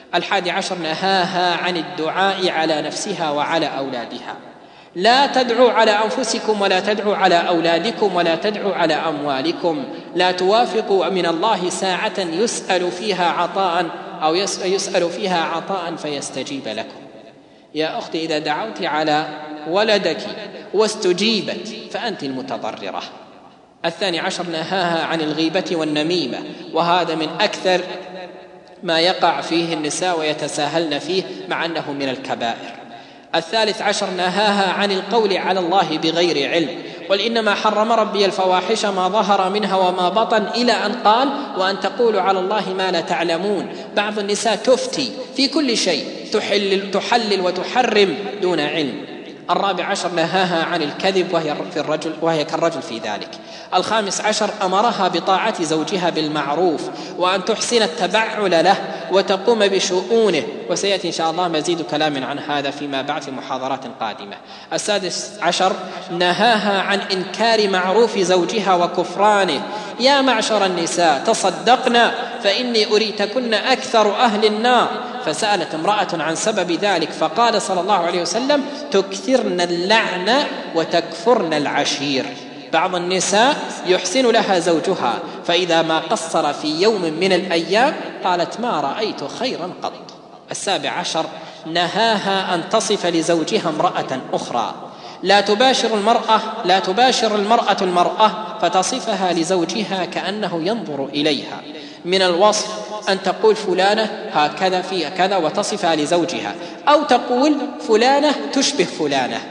11 نهاها عن الدعاء على نفسها وعلى أولادها. لا تدعوا على أنفسكم ولا تدعوا على أولادكم ولا تدعوا على أموالكم. لا توافقوا من الله ساعة يسأل فيها عطاء فيستجيب لكم. يا أختي إذا دعوت على ولدك واستجيبت فأنت المتضررة. 12 نهاها عن الغيبة والنميمة، وهذا من أكثر ما يقع فيه النساء ويتساهلن فيه مع أنه من الكبائر. 13 نهاها عن القول على الله بغير علم. قل إنما حرم ربي الفواحش ما ظهر منها وما بطن، إلى أن قال وأن تقولوا على الله ما لا تعلمون. بعض النساء تفتي في كل شيء، تحلل وتحرم دون علم. 14 نهاها عن الكذب وهي كالرجل في ذلك. 15 أمرها بطاعة زوجها بالمعروف وأن تحسن التبعل له وتقوم بشؤونه، وسيأتي إن شاء الله مزيد كلام عن هذا فيما بعد في محاضرات قادمة. 16 نهاها عن إنكار معروف زوجها وكفرانه. يا معشر النساء تصدقنا فإني أريتكن أكثر أهل النار. فسألت امرأة عن سبب ذلك فقال صلى الله عليه وسلم تكثرن اللعن وتكفرن العشير. بعض النساء يحسن لها زوجها، فإذا ما قصر في يوم من الأيام قالت ما رأيت خيرا قط. 17 نهاها أن تصف لزوجها امرأة أخرى. لا تباشر المرأة فتصفها لزوجها كأنه ينظر إليها. من الوصف أن تقول فلانة هكذا في كذا وتصفها لزوجها، أو تقول فلانة تشبه فلانة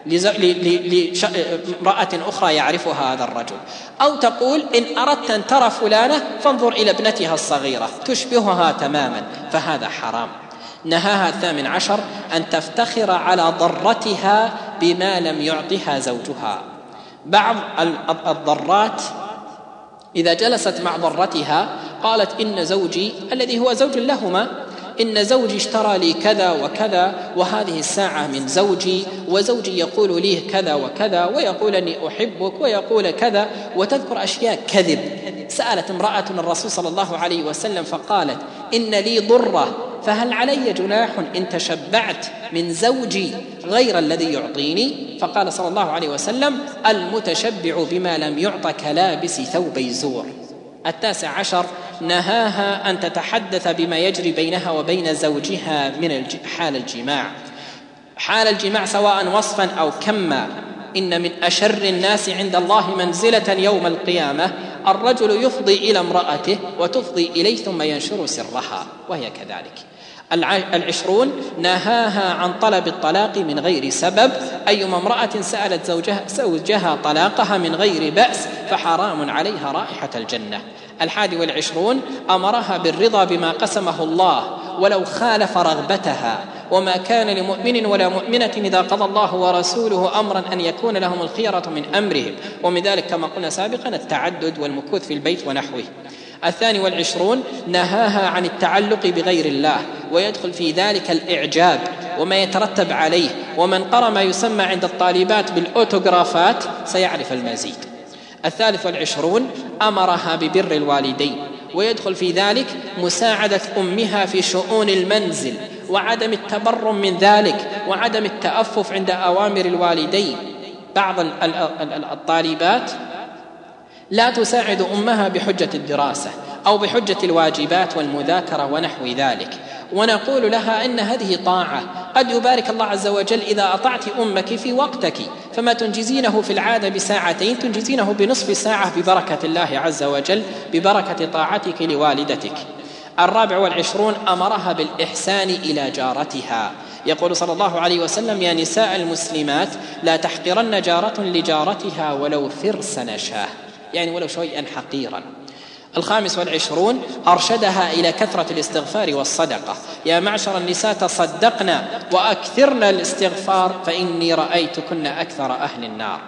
لامرأة أخرى يعرفها هذا الرجل، أو تقول إن أردت أن ترى فلانة فانظر إلى ابنتها الصغيرة تشبهها تماما، فهذا حرام. نهاها 18 أن تفتخر على ضرتها بما لم يعطها زوجها. بعض الضرات إذا جلست مع ضرتها قالت إن زوجي الذي هو زوج لهما، إن زوجي اشترى لي كذا وكذا، وهذه الساعة من زوجي، وزوجي يقول لي كذا وكذا، ويقول أني أحبك، ويقول كذا، وتذكر أشياء كذب. سألت امرأة الرسول صلى الله عليه وسلم فقالت إن لي ضرة، فهل علي جناح إن تشبعت من زوجي غير الذي يعطيني؟ فقال صلى الله عليه وسلم المتشبع بما لم يعط كلابس ثوبي زور. 19 نهاها أن تتحدث بما يجري بينها وبين زوجها من حال الجماع سواء وصفا أو كما. إن من أشر الناس عند الله منزلة يوم القيامة الرجل يفضي إلى امرأته وتفضي إليه ثم ينشر سرها، وهي كذلك. العشرون نهاها عن طلب الطلاق من غير سبب. أيما امرأة سألت زوجها طلاقها من غير بأس فحرام عليها رائحة الجنة. 21 أمرها بالرضا بما قسمه الله ولو خالف رغبتها، وما كان لمؤمن ولا مؤمنة إذا قضى الله ورسوله أمرا أن يكون لهم الخيرة من أمرهم، ومن ذلك كما قلنا سابقا التعدد والمكوث في البيت ونحوه. 22 نهاها عن التعلق بغير الله، ويدخل في ذلك الإعجاب وما يترتب عليه، ومن قرأ ما يسمى عند الطالبات بالأوتوغرافات سيعرف المزيد. 23 أمرها ببر الوالدين، ويدخل في ذلك مساعدة أمها في شؤون المنزل وعدم التبرم من ذلك وعدم التأفف عند أوامر الوالدين. بعض الطالبات لا تساعد أمها بحجة الدراسة أو بحجة الواجبات والمذاكرة ونحو ذلك، ونقول لها إن هذه طاعة، قد يبارك الله عز وجل إذا أطعت أمك في وقتك، فما تنجزينه في العادة بساعتين تنجزينه بنصف ساعة ببركة الله عز وجل، ببركة طاعتك لوالدتك. 24 أمرها بالإحسان إلى جارتها، يقول صلى الله عليه وسلم: يا نساء المسلمات لا تحقرن جارة لجارتها ولو فرس نشاه، يعني ولو شيئا حقيرا. 25 أرشدها إلى كثرة الاستغفار والصدقة، يا معشر النساء تصدقنا وأكثرنا الاستغفار فإني رأيتكن أكثر أهل النار.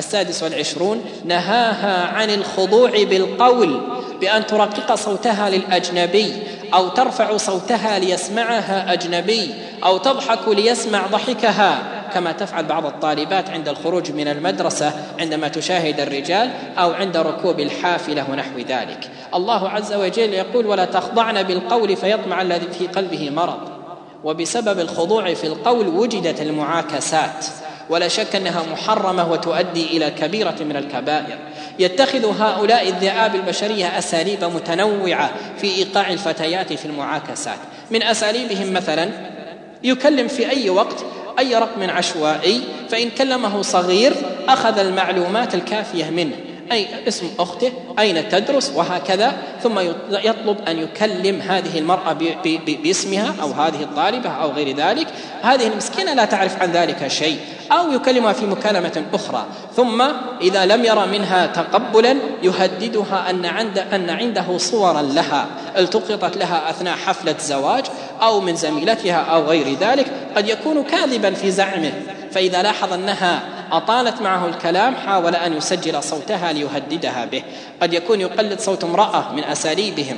26 نهاها عن الخضوع بالقول بأن ترقق صوتها للأجنبي أو ترفع صوتها ليسمعها أجنبي أو تضحك ليسمع ضحكها، كما تفعل بعض الطالبات عند الخروج من المدرسة عندما تشاهد الرجال أو عند ركوب الحافلة ونحو ذلك. الله عز وجل يقول: ولا تخضعن بالقول فيطمع الذي في قلبه مرض. وبسبب الخضوع في القول وجدت المعاكسات، ولا شك أنها محرمة وتؤدي إلى كبيرة من الكبائر. يتخذ هؤلاء الذئاب البشرية أساليب متنوعة في إيقاع الفتيات في المعاكسات. من أساليبهم مثلا يكلم في أي وقت أي رقم عشوائي، فإن كلمه صغير أخذ المعلومات الكافية منه، أي اسم أخته، أين تدرس، وهكذا، ثم يطلب أن يكلم هذه المرأة باسمها أو هذه الطالبة أو غير ذلك. هذه المسكينة لا تعرف عن ذلك شيء، أو يكلمها في مكالمة أخرى، ثم إذا لم يرى منها تقبلا يهددها أن عنده صورا لها التقطت لها أثناء حفلة زواج أو من زميلتها أو غير ذلك، قد يكون كاذبا في زعمه، فإذا لاحظ أنها أطالت معه الكلام حاول أن يسجل صوتها ليهددها به. قد يكون يقلد صوت امرأة من أساليبهم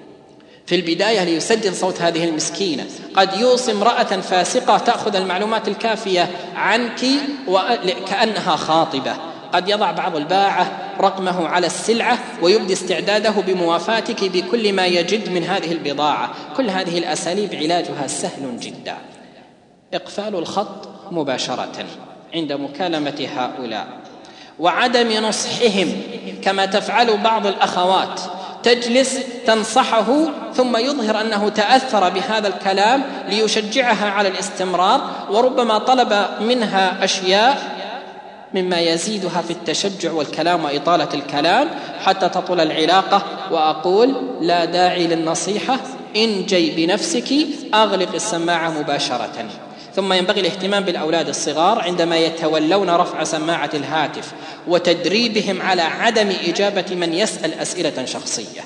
في البداية ليسجل صوت هذه المسكينة. قد يوصي امرأة فاسقة تأخذ المعلومات الكافية عنك كأنها خاطبة. قد يضع بعض الباعة رقمه على السلعة ويبدي استعداده بموافاتك بكل ما يجد من هذه البضاعة. كل هذه الأساليب علاجها سهل جدا: إقفال الخط مباشرة عند مكالمة هؤلاء، وعدم نصحهم كما تفعل بعض الأخوات، تجلس تنصحه ثم يظهر أنه تأثر بهذا الكلام ليشجعها على الاستمرار، وربما طلب منها أشياء مما يزيدها في التشجع والكلام وإطالة الكلام حتى تطول العلاقة. وأقول: لا داعي للنصيحة، انجي بنفسك، أغلق السماعة مباشرة. ثم ينبغي الاهتمام بالأولاد الصغار عندما يتولون رفع سماعة الهاتف وتدريبهم على عدم إجابة من يسأل أسئلة شخصية.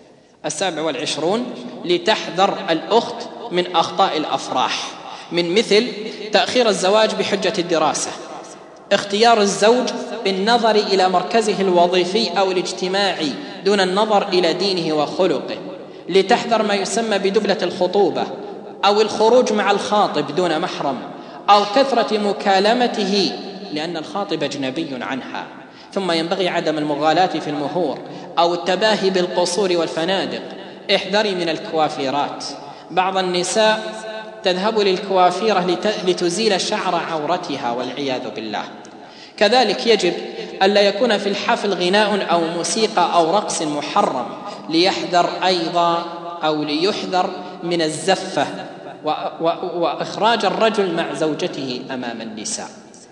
27 لتحذر الأخت من أخطاء الأفراح، من مثل تأخير الزواج بحجة الدراسة، اختيار الزوج بالنظر إلى مركزه الوظيفي أو الاجتماعي دون النظر إلى دينه وخلقه، لتحذر ما يسمى بدبلة الخطوبة أو الخروج مع الخاطب دون محرم أو كثرة مكالمته لأن الخاطب أجنبي عنها. ثم ينبغي عدم المغالاة في المهور أو التباهي بالقصور والفنادق. احذري من الكوافيرات، بعض النساء تذهب للكوافيرة لتزيل شعر عورتها والعياذ بالله. كذلك يجب ألا يكون في الحفل غناء أو موسيقى أو رقص محرم، ليحذر أيضا أو ليحذر من الزفة وإخراج الرجل مع زوجته أمام النساء.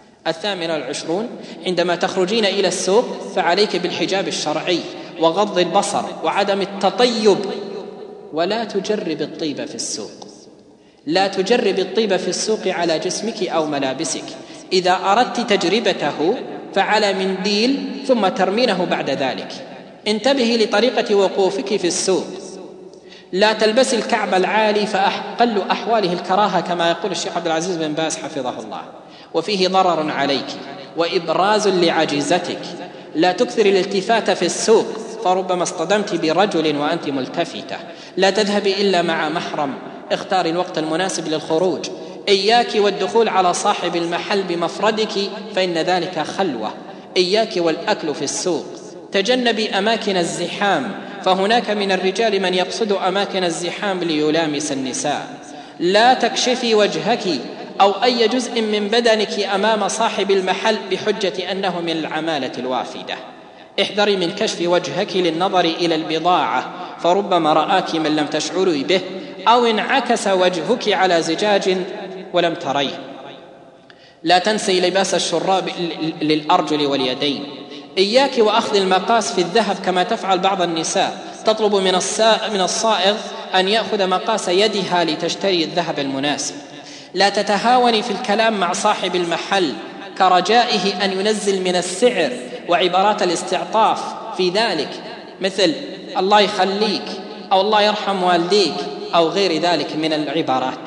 28 عندما تخرجين إلى السوق فعليك بالحجاب الشرعي وغض البصر وعدم التطيب، ولا تجرب الطيب في السوق. لا تجرب الطيب في السوق على جسمك أو ملابسك. إذا أردت تجربته فعلى منديل ثم ترمينه بعد ذلك. انتبهي لطريقة وقوفك في السوق. لا تلبس الكعب العالي فأقل أحواله الكراهة كما يقول الشيخ عبد العزيز بن باز حفظه الله، وفيه ضرر عليك وإبراز لعجيزتك. لا تكثر الالتفات في السوق فربما اصطدمت برجل وأنت ملتفتة. لا تذهبي إلا مع محرم. اختاري الوقت المناسب للخروج. إياك والدخول على صاحب المحل بمفردك فإن ذلك خلوة. إياك والأكل في السوق. تجنبي أماكن الزحام فهناك من الرجال من يقصد أماكن الزحام ليلامس النساء. لا تكشفي وجهك أو أي جزء من بدنك أمام صاحب المحل بحجة أنه من العمالة الوافدة. احذري من كشف وجهك للنظر إلى البضاعة فربما رآك من لم تشعري به، أو انعكس وجهك على زجاج ولم تريه. لا تنسي لباس الشراب للأرجل واليدين. إياك وأخذ المقاس في الذهب كما تفعل بعض النساء، تطلب من الصائغ أن يأخذ مقاس يدها لتشتري الذهب المناسب. لا تتهاوني في الكلام مع صاحب المحل كرجائه أن ينزل من السعر وعبارات الاستعطاف في ذلك، مثل الله يخليك أو الله يرحم والديك أو غير ذلك من العبارات.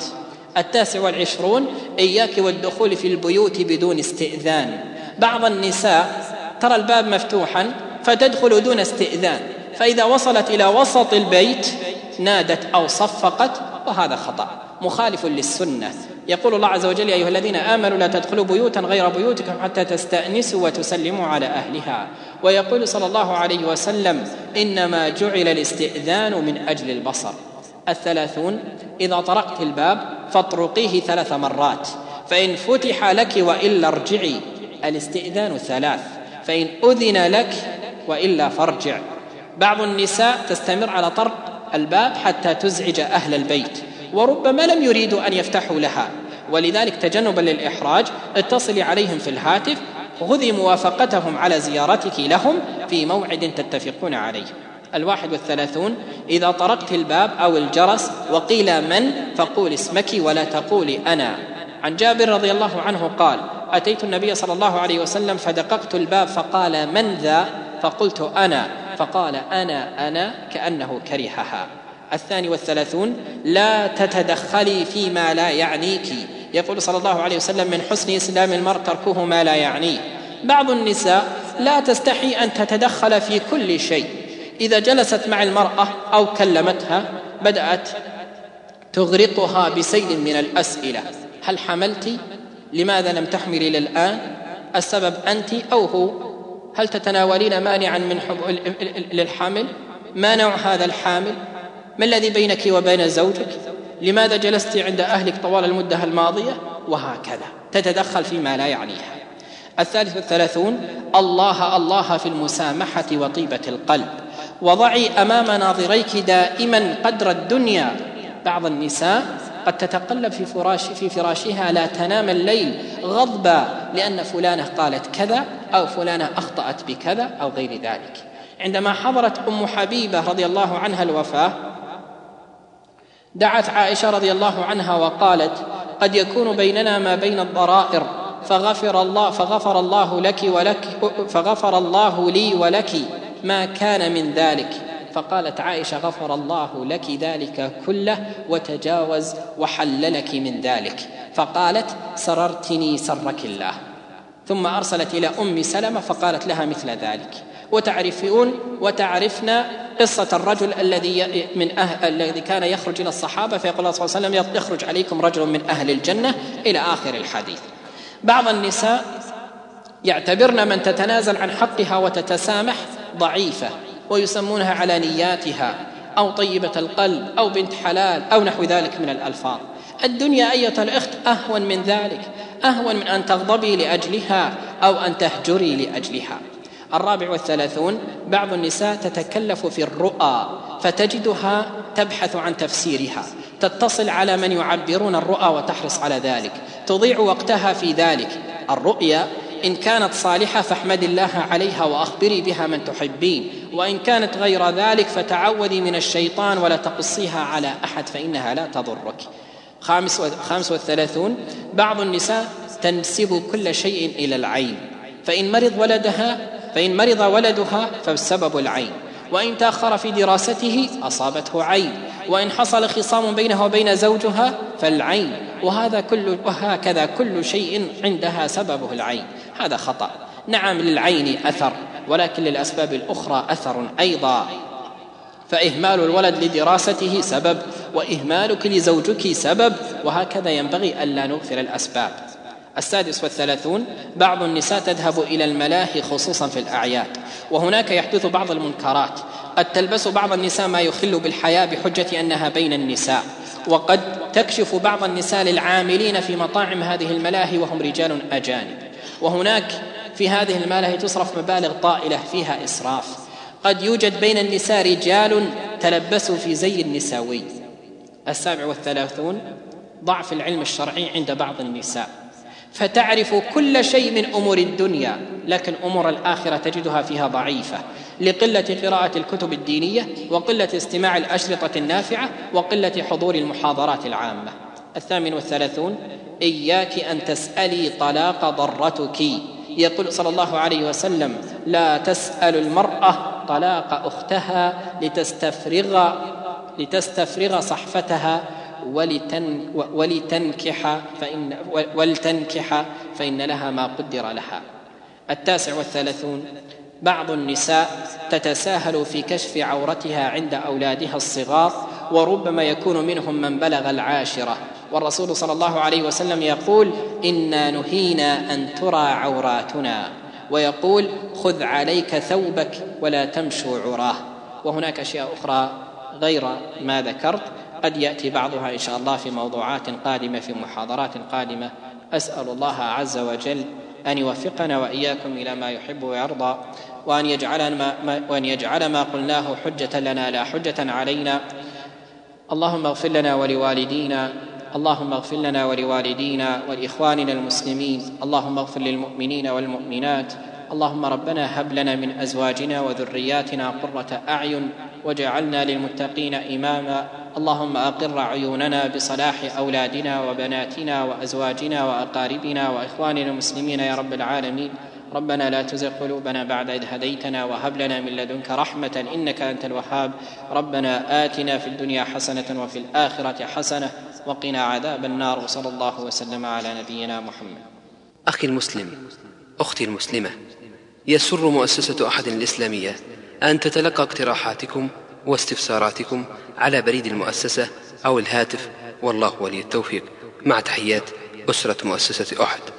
29 إياك والدخول في البيوت بدون استئذان. بعض النساء ترى الباب مفتوحا فتدخل دون استئذان، فإذا وصلت إلى وسط البيت نادت أو صفقت، وهذا خطأ مخالف للسنة. يقول الله عز وجل: يا أيها الذين آمنوا لا تدخلوا بيوتا غير بيوتكم حتى تستأنسوا وتسلموا على أهلها. ويقول صلى الله عليه وسلم: إنما جعل الاستئذان من أجل البصر. 30 إذا طرقت الباب فاطرقيه 3 مرات، فإن فتح لك وإلا ارجعي. الاستئذان 3، فإن أذن لك وإلا فارجع. بعض النساء تستمر على طرق الباب حتى تزعج أهل البيت وربما لم يريدوا أن يفتحوا لها، ولذلك تجنبا للإحراج اتصلي عليهم في الهاتف، خذي موافقتهم على زيارتك لهم في موعد تتفقون عليه. 31 إذا طرقت الباب أو الجرس وقيل من فقول اسمك ولا تقولي أنا. عن جابر رضي الله عنه قال: أتيت النبي صلى الله عليه وسلم فدققت الباب فقال: من ذا؟ فقلت: أنا. فقال: أنا كأنه كرهها. 32 لا تتدخلي فيما لا يعنيك. يقول صلى الله عليه وسلم: من حسن إسلام المرء تركه ما لا يعنيه. بعض النساء لا تستحي أن تتدخل في كل شيء. إذا جلست مع المرأة أو كلمتها بدأت تغرقها بسيل من الأسئلة: هل حملت؟ لماذا لم تحملي للآن؟ السبب أنت أو هو؟ هل تتناولين مانعا من للحمل؟ ما نوع هذا الحامل؟ ما الذي بينك وبين زوجك؟ لماذا جلست عند أهلك طوال المدة الماضية؟ وهكذا تتدخل فيما لا يعنيها. 33 الله في المسامحة وطيبة القلب. وضعي أمام ناظريك دائما قدر الدنيا. بعض النساء قد تتقلب في فراشها لا تنام الليل غضبا لأن فلانة قالت كذا أو فلانة أخطأت بكذا أو غير ذلك. عندما حضرت أم حبيبة رضي الله عنها الوفاة دعت عائشة رضي الله عنها وقالت: قد يكون بيننا ما بين الضرائر فغفر الله لي ولك ما كان من ذلك. فقالت عائشة: غفر الله لك ذلك كله وتجاوز وحللك من ذلك. فقالت: سررتني سرك الله. ثم أرسلت إلى أم سلمة فقالت لها مثل ذلك. وتعرفنا قصة الرجل الذي كان يخرج إلى الصحابة فيقول الله صلى الله عليه وسلم: يخرج عليكم رجل من أهل الجنة إلى آخر الحديث. بعض النساء يعتبرن من تتنازل عن حقها وتتسامح ضعيفة ويسمونها علانياتها أو طيبة القلب أو بنت حلال أو نحو ذلك من الألفاظ. الدنيا أية الأخت أهون من ذلك، أهون من أن تغضبي لأجلها أو أن تهجري لأجلها. 34 بعض النساء تتكلف في الرؤى فتجدها تبحث عن تفسيرها، تتصل على من يعبرون الرؤى وتحرص على ذلك، تضيع وقتها في ذلك. الرؤيا إن كانت صالحة فاحمد الله عليها وأخبري بها من تحبين، وإن كانت غير ذلك فتعوذي من الشيطان ولا تقصيها على أحد فإنها لا تضرك. 35 بعض النساء تنسب كل شيء إلى العين، فإن مرض ولدها فالسبب العين، وإن تأخر في دراسته أصابته عين، وإن حصل خصام بينها وبين زوجها فالعين، وهكذا كل شيء عندها سببه العين. هذا خطأ. نعم للعين أثر، ولكن للأسباب الأخرى أثر أيضا، فإهمال الولد لدراسته سبب، وإهمالك لزوجك سبب، وهكذا ينبغي ألا نغفل الأسباب. 36 بعض النساء تذهب إلى الملاهي خصوصا في الأعياد، وهناك يحدث بعض المنكرات. قد تلبس بعض النساء ما يخل بالحياء بحجة أنها بين النساء، وقد تكشف بعض النساء للعاملين في مطاعم هذه الملاهي وهم رجال أجانب، وهناك في هذه الملاهي تصرف مبالغ طائلة فيها إسراف. قد يوجد بين النساء رجال تلبسوا في زي النساوي. 37 ضعف العلم الشرعي عند بعض النساء، فتعرف كل شيء من أمور الدنيا، لكن أمور الآخرة تجدها فيها ضعيفة لقلة قراءة الكتب الدينية، وقلة استماع الأشرطة النافعة، وقلة حضور المحاضرات العامة. 38 إياك أن تسألي طلاق ضرتك. يقول صلى الله عليه وسلم: لا تسأل المرأة طلاق أختها لتستفرغ صحفتها ولتنكح فإن لها ما قدر لها. 39 بعض النساء تتساهل في كشف عورتها عند أولادها الصغار، وربما يكون منهم من بلغ العاشرة، والرسول صلى الله عليه وسلم يقول: إنا نهينا أن ترى عوراتنا، ويقول: خذ عليك ثوبك ولا تمشوا عراه. وهناك أشياء أخرى غير ما ذكرت قد يأتي بعضها إن شاء الله في موضوعات قادمة، في محاضرات قادمة. أسأل الله عز وجل أن يوفقنا وإياكم إلى ما يحب ويرضى، وأن يجعل ما قلناه حجة لنا لا حجة علينا. اللهم اغفر لنا ولوالدينا، اللهم اغفر لنا ولوالدينا ولإخواننا المسلمين، اللهم اغفر للمؤمنين والمؤمنات. اللهم ربنا هب لنا من أزواجنا وذرياتنا قرة أعين وجعلنا للمتقين إماما. اللهم أقر عيوننا بصلاح أولادنا وبناتنا وأزواجنا وأقاربنا وإخواننا المسلمين يا رب العالمين. ربنا لا تزغ قلوبنا بعد إذ هديتنا وهب لنا من لدنك رحمة إنك أنت الوهاب. ربنا آتنا في الدنيا حسنة وفي الآخرة حسنة وقنا عذاب النار. وصلى الله وسلم على نبينا محمد. أخي المسلم، أختي المسلمة، يسر مؤسسة أحد الإسلامية أن تتلقى اقتراحاتكم واستفساراتكم على بريد المؤسسة أو الهاتف، والله ولي التوفيق. مع تحيات أسرة مؤسسة أحد.